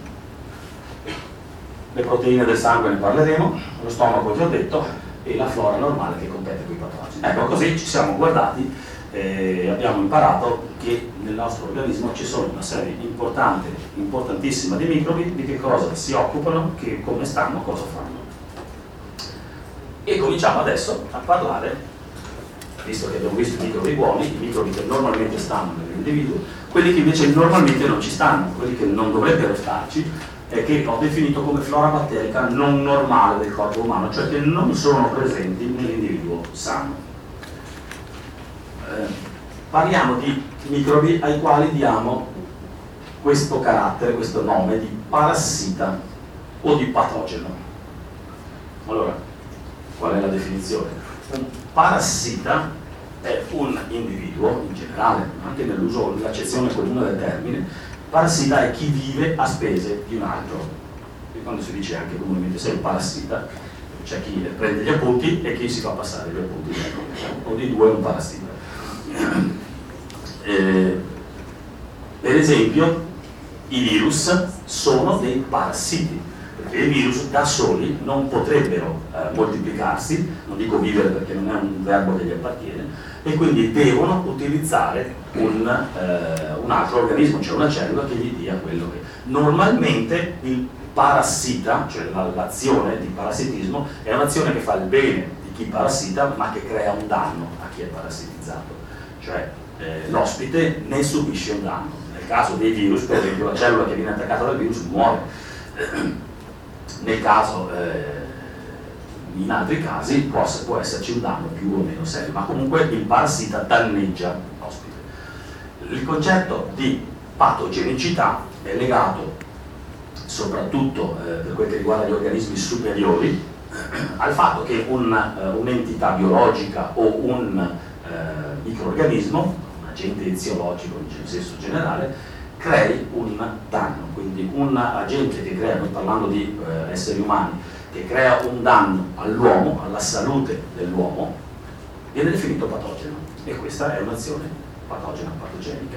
Le proteine del sangue ne parleremo, lo stomaco che ho detto e la flora normale che compete con i patogeni. Ecco, così ci siamo guardati e abbiamo imparato che nel nostro organismo ci sono una serie importante, importantissima di microbi, di che cosa si occupano, che, come stanno, cosa fanno. E cominciamo adesso a parlare, visto che abbiamo visto i microbi buoni, i microbi che normalmente stanno nell'individuo, quelli che invece normalmente non ci stanno, quelli che non dovrebbero starci, e che ho definito come flora batterica non normale del corpo umano, cioè che non sono presenti nell'individuo sano. Eh, parliamo di microbi ai quali diamo questo carattere, questo nome di parassita o di patogeno. Allora, qual è la definizione? Un parassita è un individuo, in generale, anche nell'uso, nell'accezione comune del termine, parassita è chi vive a spese di un altro. E quando si dice anche comunemente sei un parassita, c'è chi prende gli appunti e chi si fa passare gli appunti, o di due è un parassita. Eh, per esempio i virus sono dei parassiti, perché i virus da soli non potrebbero eh, moltiplicarsi, non dico vivere perché non è un verbo che gli appartiene, e quindi devono utilizzare un, eh, un altro organismo, cioè una cellula che gli dia quello che normalmente il parassita, cioè l'azione di parassitismo, è un'azione che fa il bene di chi parassita, ma che crea un danno a chi è parassitizzato. Cioè eh, l'ospite ne subisce un danno. Nel caso dei virus, per esempio, la cellula che viene attaccata dal virus muore. Nel caso, eh, in altri casi, può, può esserci un danno più o meno serio, ma comunque il parassita danneggia l'ospite. Il concetto di patogenicità è legato soprattutto eh, per quel che riguarda gli organismi superiori al fatto che un, uh, un'entità biologica o un uh, microorganismo, un agente eziologico in senso generale, crei un danno. Quindi un agente che crea, noi parlando di uh, esseri umani, che crea un danno all'uomo, alla salute dell'uomo, viene definito patogeno, e questa è un'azione patogena, patogenica.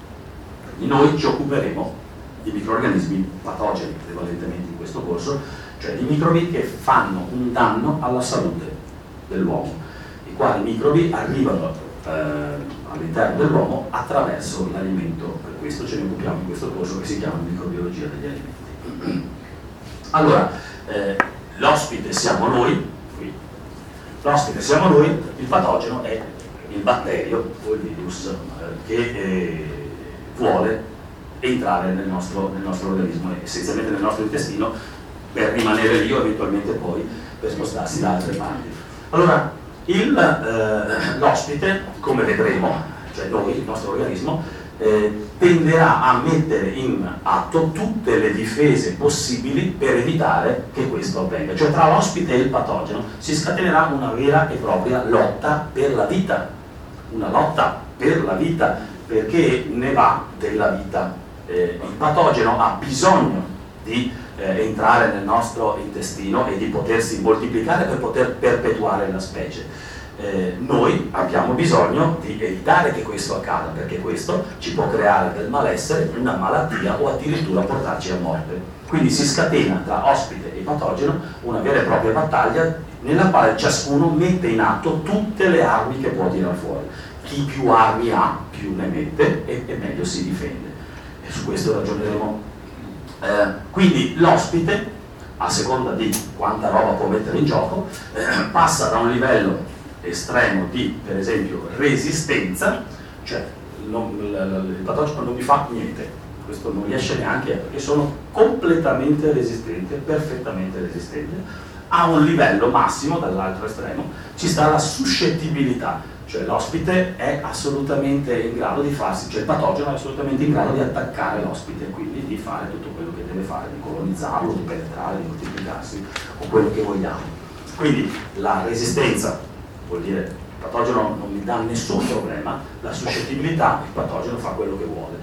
Quindi noi ci occuperemo di microorganismi patogeni prevalentemente in questo corso, cioè di microbi che fanno un danno alla salute dell'uomo, i quali microbi arrivano eh, all'interno dell'uomo attraverso l'alimento. Per questo ce ne occupiamo in questo corso che si chiama microbiologia degli alimenti. Allora, eh, l'ospite siamo noi, qui, l'ospite siamo noi, il patogeno è il batterio o il virus eh, che eh, vuole entrare nel nostro, nel nostro organismo, essenzialmente nel nostro intestino, per rimanere lì o eventualmente poi per spostarsi da altre parti. Allora, il, eh, l'ospite, come vedremo, cioè noi, il nostro organismo, eh, tenderà a mettere in atto tutte le difese possibili per evitare che questo avvenga. Cioè tra l'ospite e il patogeno si scatenerà una vera e propria lotta per la vita, una lotta per la vita, perché ne va della vita. Eh, il patogeno ha bisogno di eh, entrare nel nostro intestino e di potersi moltiplicare per poter perpetuare la specie. Eh, noi abbiamo bisogno di evitare che questo accada, perché questo ci può creare del malessere, una malattia o addirittura portarci a morte. Quindi si scatena tra ospite e patogeno una vera e propria battaglia nella quale ciascuno mette in atto tutte le armi che può tirare fuori. Chi più armi ha, più ne mette e, e meglio si difende. E su questo ragioneremo. Eh, quindi l'ospite, a seconda di quanta roba può mettere in gioco, eh, passa da un livello estremo di, per esempio, resistenza, cioè non, il patogeno non mi fa niente, questo non riesce neanche, perché sono completamente resistente, perfettamente resistente, a un livello massimo, dall'altro estremo, ci sta la suscettibilità, cioè l'ospite è assolutamente in grado di farsi, cioè il patogeno è assolutamente in grado di attaccare l'ospite, quindi di fare tutto quello che deve fare, di colonizzarlo, di penetrare, di moltiplicarsi, o quello che vogliamo. Quindi la resistenza vuol dire il patogeno non mi dà nessun problema, la suscettibilità, il patogeno fa quello che vuole.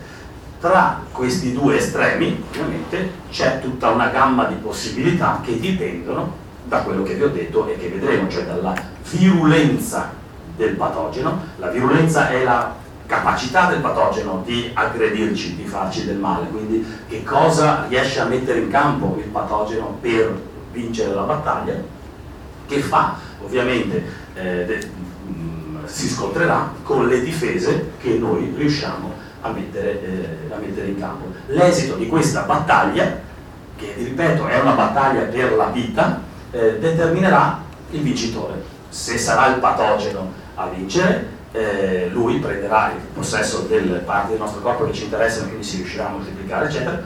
Tra questi due estremi, ovviamente, c'è tutta una gamma di possibilità che dipendono da quello che vi ho detto e che vedremo, cioè dalla virulenza del patogeno. La virulenza è la capacità del patogeno di aggredirci, di farci del male, quindi che cosa riesce a mettere in campo il patogeno per vincere la battaglia, che fa ovviamente eh, de, mh, si scontrerà con le difese che noi riusciamo a mettere, eh, a mettere in campo. L'esito di questa battaglia, che ripeto è una battaglia per la vita, eh, determinerà il vincitore. Se sarà il patogeno a vincere, eh, lui prenderà il possesso delle parti del nostro corpo che ci interessano, quindi si riuscirà a moltiplicare, eccetera.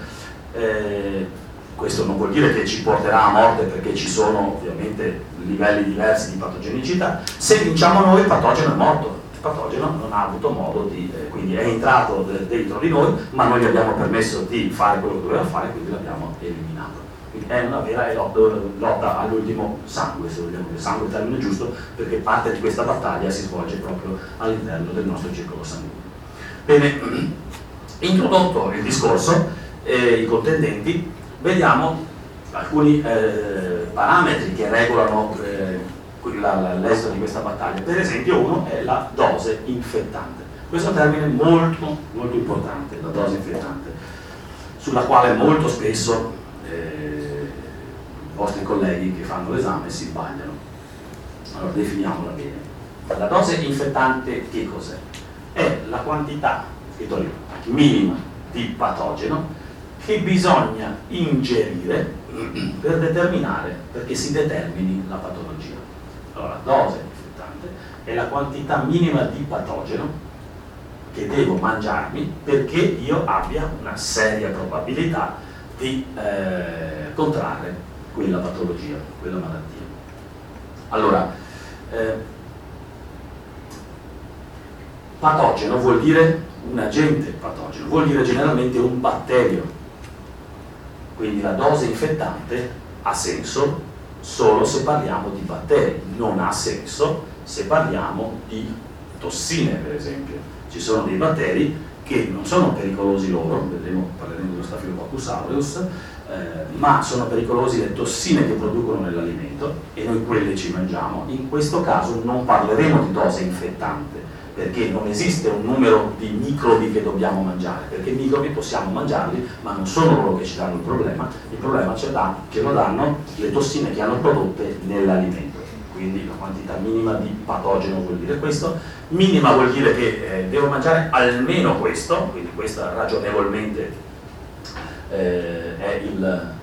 Eh, questo non vuol dire che ci porterà a morte, perché ci sono ovviamente livelli diversi di patogenicità. Se vinciamo noi, il patogeno è morto, il patogeno non ha avuto modo di, eh, quindi è entrato de- dentro di noi, ma noi gli abbiamo permesso di fare quello che doveva fare, quindi l'abbiamo eliminato. Quindi è una vera lotta all'ultimo sangue, se vogliamo dire, sangue è il termine giusto, perché parte di questa battaglia si svolge proprio all'interno del nostro circolo sanguigno. Bene, introdotto il discorso, eh, i contendenti, vediamo alcuni eh, parametri che regolano eh, la, la, l'esito di questa battaglia. Per esempio uno è la dose infettante. Questo è un termine molto, molto importante, la dose infettante, sulla quale molto spesso eh, i vostri colleghi che fanno l'esame si sbagliano. Allora definiamola bene. La dose infettante che cos'è? È la quantità, scritto lì, minima di patogeno che bisogna ingerire per determinare, perché si determini la patologia. Allora, dose infettante è la quantità minima di patogeno che devo mangiarmi perché io abbia una seria probabilità di eh, contrarre quella patologia, quella malattia. Allora, eh, patogeno vuol dire un agente patogeno, vuol dire generalmente un batterio. Quindi la dose infettante ha senso solo se parliamo di batteri, non ha senso se parliamo di tossine, per esempio. Ci sono dei batteri che non sono pericolosi loro, vedremo, parleremo dello Staphylococcus aureus, eh, ma sono pericolosi le tossine che producono nell'alimento e noi quelle ci mangiamo. In questo caso non parleremo di dose infettante, perché non esiste un numero di microbi che dobbiamo mangiare, perché i microbi possiamo mangiarli, ma non sono loro che ci danno il problema, il problema ce, da, ce lo danno le tossine che hanno prodotte nell'alimento. Quindi la quantità minima di patogeno vuol dire questo, minima vuol dire che eh, devo mangiare almeno questo, quindi questo ragionevolmente eh, è il,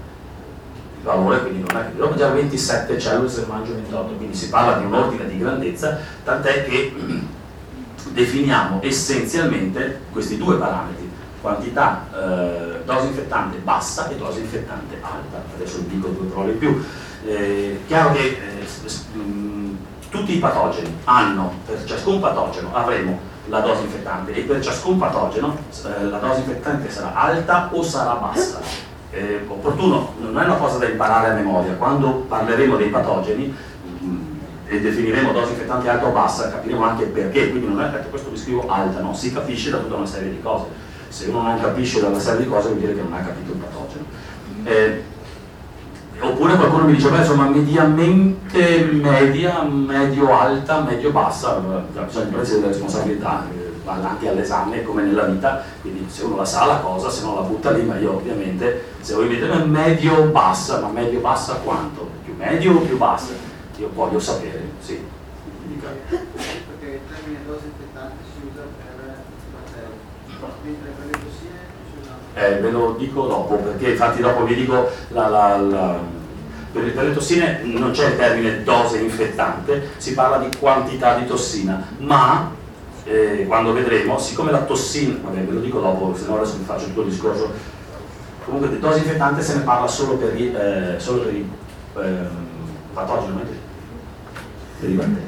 il valore, quindi non è che devo mangiare ventisette cellule se mangio ventotto, quindi si parla di un ordine di grandezza, tant'è che definiamo essenziamente questi due parametri, quantità eh, dose infettante bassa e dose infettante alta. Adesso vi dico due parole in più. Eh, chiaro che eh, mh, tutti i patogeni hanno, per ciascun patogeno avremo la dose infettante e per ciascun patogeno eh, la dose infettante sarà alta o sarà bassa. Eh, opportuno, non è una cosa da imparare a memoria, quando parleremo dei patogeni e definiremo dose infettante alta o bassa, capiremo anche perché, quindi non è perché questo vi scrivo alta, no? Si capisce da tutta una serie di cose. Se uno non capisce da una serie di cose vuol dire che non ha capito il patogeno. Eh, oppure qualcuno mi dice, beh, insomma, mediamente media, medio alta, medio bassa, bisogna prendere delle responsabilità, eh, anche all'esame come nella vita, quindi se uno la sa la cosa, se non la butta lì, ma io ovviamente, se voi mi dite medio bassa, ma medio bassa quanto? Più medio o più bassa? Io voglio sapere, sì. Perché il termine dose infettante si usa per batteri, mentre per le tossine si usa... Eh, ve lo dico dopo, perché infatti dopo vi dico, la, la, la, per, per le tossine non c'è il termine dose infettante, si parla di quantità di tossina, ma eh, quando vedremo, siccome la tossina, vabbè ve lo dico dopo, se no adesso vi faccio tutto il discorso, comunque di dose infettante se ne parla solo per i, eh, solo per i eh, patogeni, per i batteri.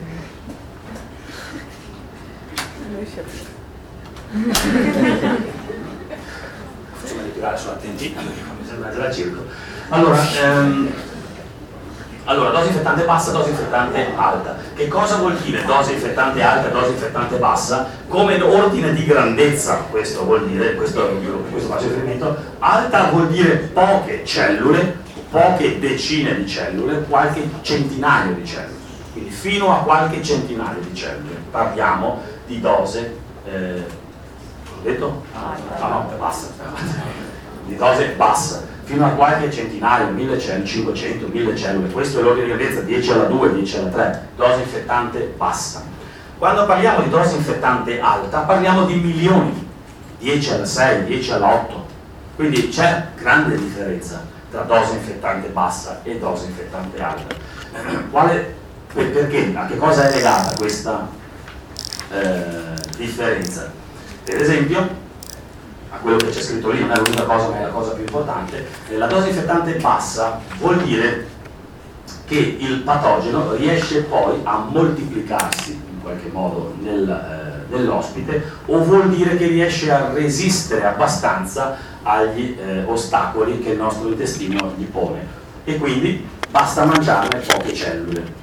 Faccio meglio tirare sulla tentina perché mi sembra già circo. Allora, ehm, allora, dose infettante bassa, dose infettante alta. Che cosa vuol dire dose infettante alta e dose infettante bassa? Come ordine di grandezza questo vuol dire, questo, questo faccio riferimento, alta vuol dire poche cellule, poche decine di cellule, qualche centinaio di cellule. Quindi fino a qualche centinaio di cellule parliamo di dose, eh, ho detto? Ah no, bassa, di dose bassa, fino a qualche centinaio, mille, cinquecento, mille cellule, questo è l'ordine di grandezza, dieci alla due, dieci alla tre, dose infettante bassa. Quando parliamo di dose infettante alta parliamo di milioni, dieci alla sei, dieci alla otto, quindi c'è grande differenza tra dose infettante bassa e dose infettante alta. Quale Perché? A che cosa è legata questa eh, differenza? Per esempio, a quello che c'è scritto lì, non è l'unica cosa ma è la cosa più importante, la dose infettante bassa vuol dire che il patogeno riesce poi a moltiplicarsi in qualche modo nel, eh, nell'ospite, o vuol dire che riesce a resistere abbastanza agli eh, ostacoli che il nostro intestino gli pone e quindi basta mangiarne poche cellule.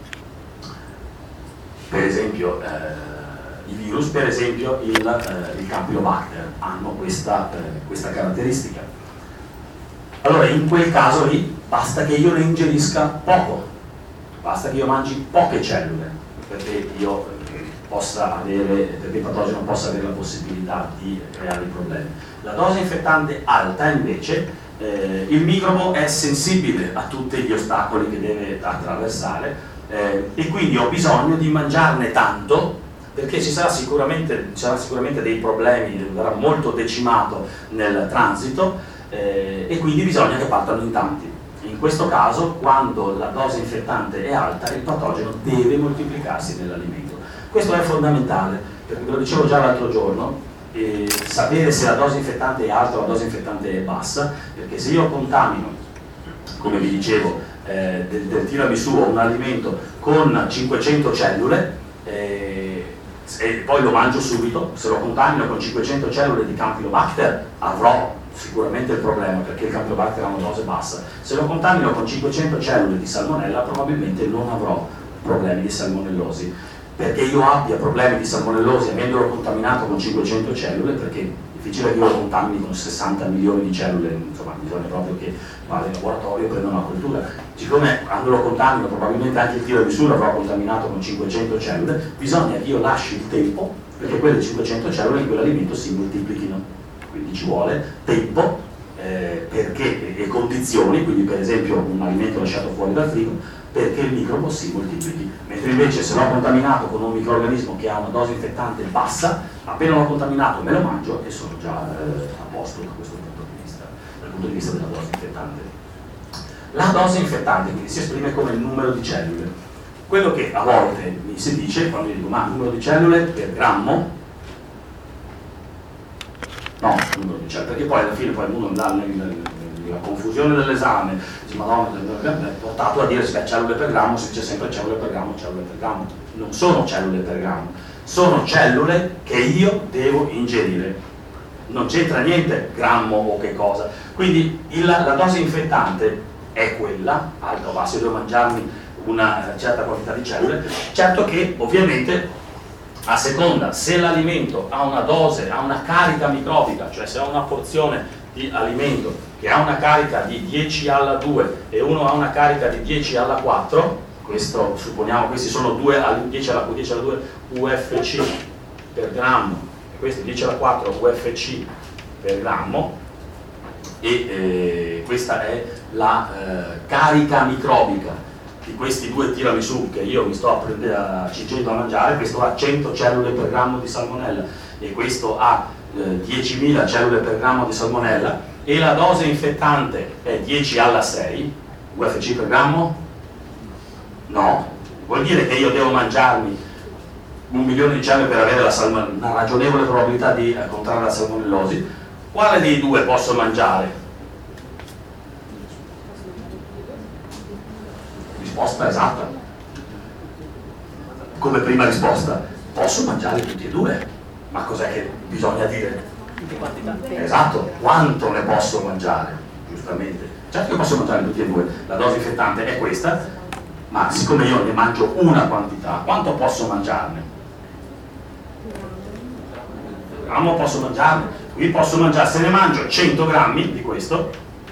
Per esempio eh, i virus, per esempio il, eh, il Campylobacter hanno questa, eh, questa caratteristica. Allora in quel caso lì basta che io ne ingerisca poco, basta che io mangi poche cellule perché io eh, possa avere, perché il patogeno possa avere la possibilità di creare i problemi. La dose infettante alta invece, eh, il microbo è sensibile a tutti gli ostacoli che deve attraversare, Eh, e quindi ho bisogno di mangiarne tanto perché ci sarà sicuramente, ci sarà sicuramente dei problemi, verrà molto decimato nel transito eh, e quindi bisogna che partano in tanti. In questo caso, quando la dose infettante è alta, il patogeno deve moltiplicarsi nell'alimento. Questo è fondamentale, perché ve lo dicevo già l'altro giorno, eh, sapere se la dose infettante è alta o la dose infettante è bassa, perché se io contamino, come vi dicevo, eh, del, del tiramisù o un alimento con cinquecento cellule, eh, e poi lo mangio subito, se lo contamino con cinquecento cellule di Campylobacter avrò sicuramente il problema, perché il Campylobacter ha una dose bassa. Se lo contamino con cinquecento cellule di salmonella probabilmente non avrò problemi di salmonellosi. Perché io abbia problemi di salmonellosi avendolo contaminato con cinquecento cellule, perché è difficile che io lo contamini con sessanta milioni di cellule, insomma bisogna proprio che vada in laboratorio e prenda una cultura. Siccome quando lo contamino probabilmente anche il tiramisù l'avrò contaminato con cinquecento cellule, bisogna che io lasci il tempo perché quelle cinquecento cellule in quell'alimento si moltiplichino. Quindi ci vuole tempo eh, perché, e condizioni, quindi per esempio un alimento lasciato fuori dal frigo, perché il microbo si moltiplichi. Mentre invece se l'ho contaminato con un microrganismo che ha una dose infettante bassa, appena l'ho contaminato me lo mangio e sono già eh, a posto da questo punto di vista, dal punto di vista della dose infettante. La dose infettante quindi si esprime come il numero di cellule. Quello che a volte mi si dice, quando io dico ma il numero di cellule per grammo, no, il numero di cellule, perché poi alla fine poi uno dà la confusione dell'esame, dice madonna, è portato a dire beh, cellule per grammo, si dice sempre cellule per grammo, cellule per grammo. Non sono cellule per grammo, sono cellule che io devo ingerire. Non c'entra niente grammo o che cosa. Quindi il, la dose infettante è quella, alta o bassa, io devo mangiarmi una certa quantità di cellule. Certo che ovviamente a seconda se l'alimento ha una dose, ha una carica microbica, cioè se ha una porzione di alimento che ha una carica di dieci alla due e uno ha una carica di dieci alla quattro, questo supponiamo questi sono due dieci alla due U F C per grammo, e questi dieci alla quattro U F C per grammo, e eh, questa è la eh, carica microbica di questi due tiramisù che io mi sto accingendo a mangiare. Questo ha cento cellule per grammo di salmonella e questo ha eh, diecimila cellule per grammo di salmonella, e la dose infettante è dieci alla sei U F C per grammo? No, vuol dire che io devo mangiarmi un milione di cellule per avere la una ragionevole probabilità di eh, contrarre la salmonellosi. Quale dei due posso mangiare? Risposta esatta. Come prima risposta, posso mangiare tutti e due, ma cos'è che bisogna dire? Esatto, quanto ne posso mangiare? Giustamente, certo che posso mangiare tutti e due, la dose infettante è questa, ma siccome io ne mangio una quantità, quanto posso mangiarne? Grammo posso mangiarne? Qui posso mangiare, se ne mangio cento grammi di questo,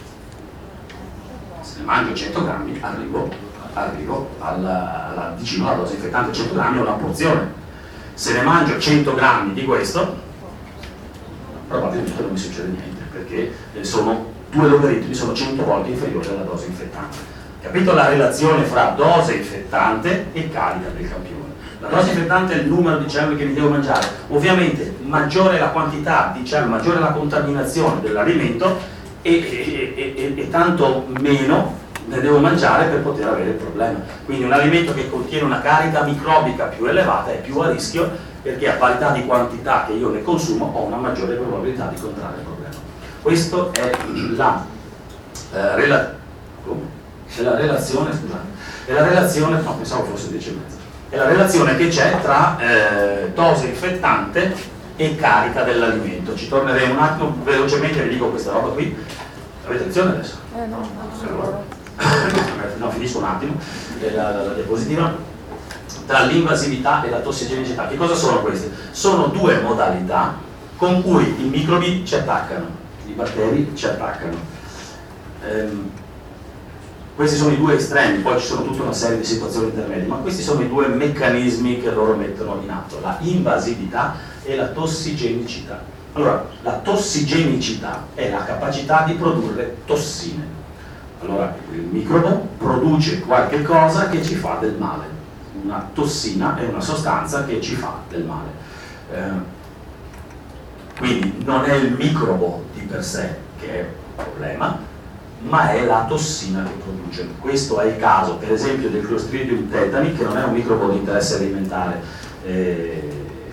se ne mangio cento grammi arrivo, arrivo alla, alla, vicino alla dose infettante. Cento grammi è una porzione. Se ne mangio cento grammi di questo, probabilmente non mi succede niente, perché sono due logaritmi, sono cento volte inferiori alla dose infettante. Capito la relazione fra dose infettante e carica del campione? La dose infettante è il numero di cellule che mi devo mangiare. Ovviamente maggiore la quantità di cellule, maggiore la contaminazione dell'alimento e, e, e, e, e tanto meno ne devo mangiare per poter avere il problema. Quindi un alimento che contiene una carica microbica più elevata è più a rischio, perché a parità di quantità che io ne consumo ho una maggiore probabilità di contrarre il problema. Questa è la, eh, rela è la relazione, scusate, è la relazione, no, pensavo fosse dieci e mezzo. È la relazione che c'è tra eh, dose infettante e carica dell'alimento. Ci torneremo un attimo, velocemente vi dico questa roba qui. Avete lezione adesso? Eh no, no. No, finisco un attimo la, la, la diapositiva. Tra l'invasività e la tossigenicità. Che cosa sono queste? Sono due modalità con cui i microbi ci attaccano, i batteri ci attaccano. Ehm, Questi sono i due estremi, poi ci sono tutta una serie di situazioni intermedie, ma questi sono i due meccanismi che loro mettono in atto, la invasività e la tossigenicità. Allora, la tossigenicità è la capacità di produrre tossine. Allora, il microbo produce qualche cosa che ci fa del male. Una tossina è una sostanza che ci fa del male. Eh, quindi non è il microbo di per sé che è problema, ma è la tossina che produce. Questo è il caso, per esempio, del Clostridium tetani, che non è un microbo di interesse alimentare, eh,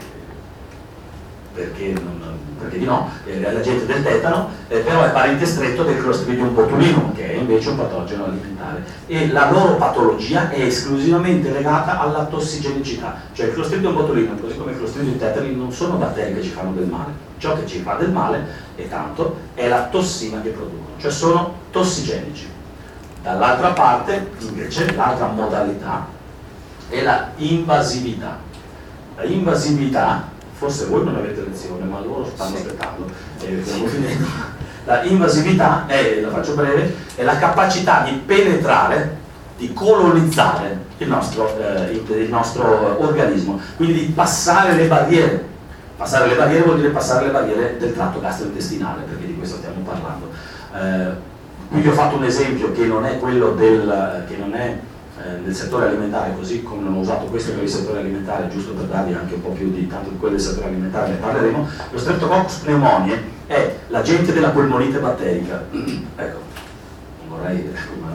perché, non, perché di no, è l'agente del tetano, eh, però è parente stretto del Clostridium botulinum, che è invece un patogeno alimentare, e la loro patologia è esclusivamente legata alla tossigenicità. Cioè il Clostridium botulinum, così come il Clostridium tetani, non sono batteri che ci fanno del male. Ciò che ci fa del male, e tanto, è la tossina che producono, cioè sono tossigenici. Dall'altra parte, invece, l'altra modalità è la invasività. La invasività, forse voi non avete lezione, ma loro stanno sì. aspettando, eh, stiamo finendo. La invasività è, la faccio breve, è la capacità di penetrare, di colonizzare il nostro, eh, il nostro organismo, quindi di passare le barriere. Passare le barriere vuol dire passare le barriere del tratto gastrointestinale, perché di questo stiamo parlando. Eh, qui vi ho fatto un esempio che non è quello del, che non è, eh, del settore alimentare, così come non ho usato questo per il settore alimentare, giusto per darvi anche un po' più di, tanto di quello del settore alimentare ne parleremo. Lo Streptococcus pneumoniae è l'agente della polmonite batterica. Ecco, non vorrei...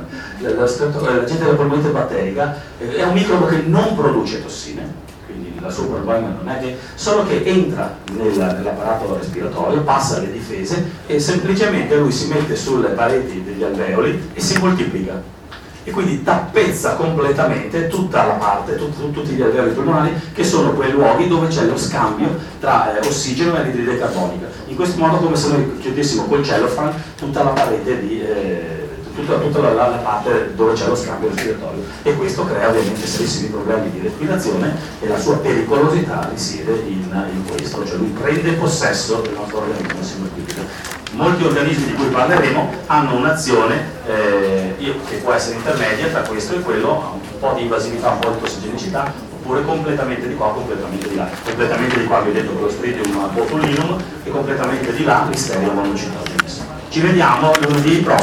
L'agente della polmonite batterica è un microbo che non produce tossine, la sua problema non è che, solo che entra nella, nell'apparato respiratorio, passa le difese e semplicemente lui si mette sulle pareti degli alveoli e si moltiplica, e quindi tappezza completamente tutta la parte, tut, tut, tutti gli alveoli polmonari, che sono quei luoghi dove c'è lo scambio tra eh, ossigeno e anidride carbonica. In questo modo, come se noi chiudessimo col cellophane tutta la parete di eh, tutta, tutta la, la parte dove c'è lo scambio respiratorio, e questo crea ovviamente serissimi problemi di respirazione, e la sua pericolosità risiede in, in questo, cioè lui prende possesso del nostro organismo e si moltiplica. Molti organismi di cui parleremo hanno un'azione eh, che può essere intermedia tra questo e quello, un po' di invasività, un po' di tossigenicità, oppure completamente di qua, completamente di là. Completamente di qua vi ho detto Clostridium botulinum, e completamente di là Listeria monocytogenes. Ci vediamo lunedì prossimo.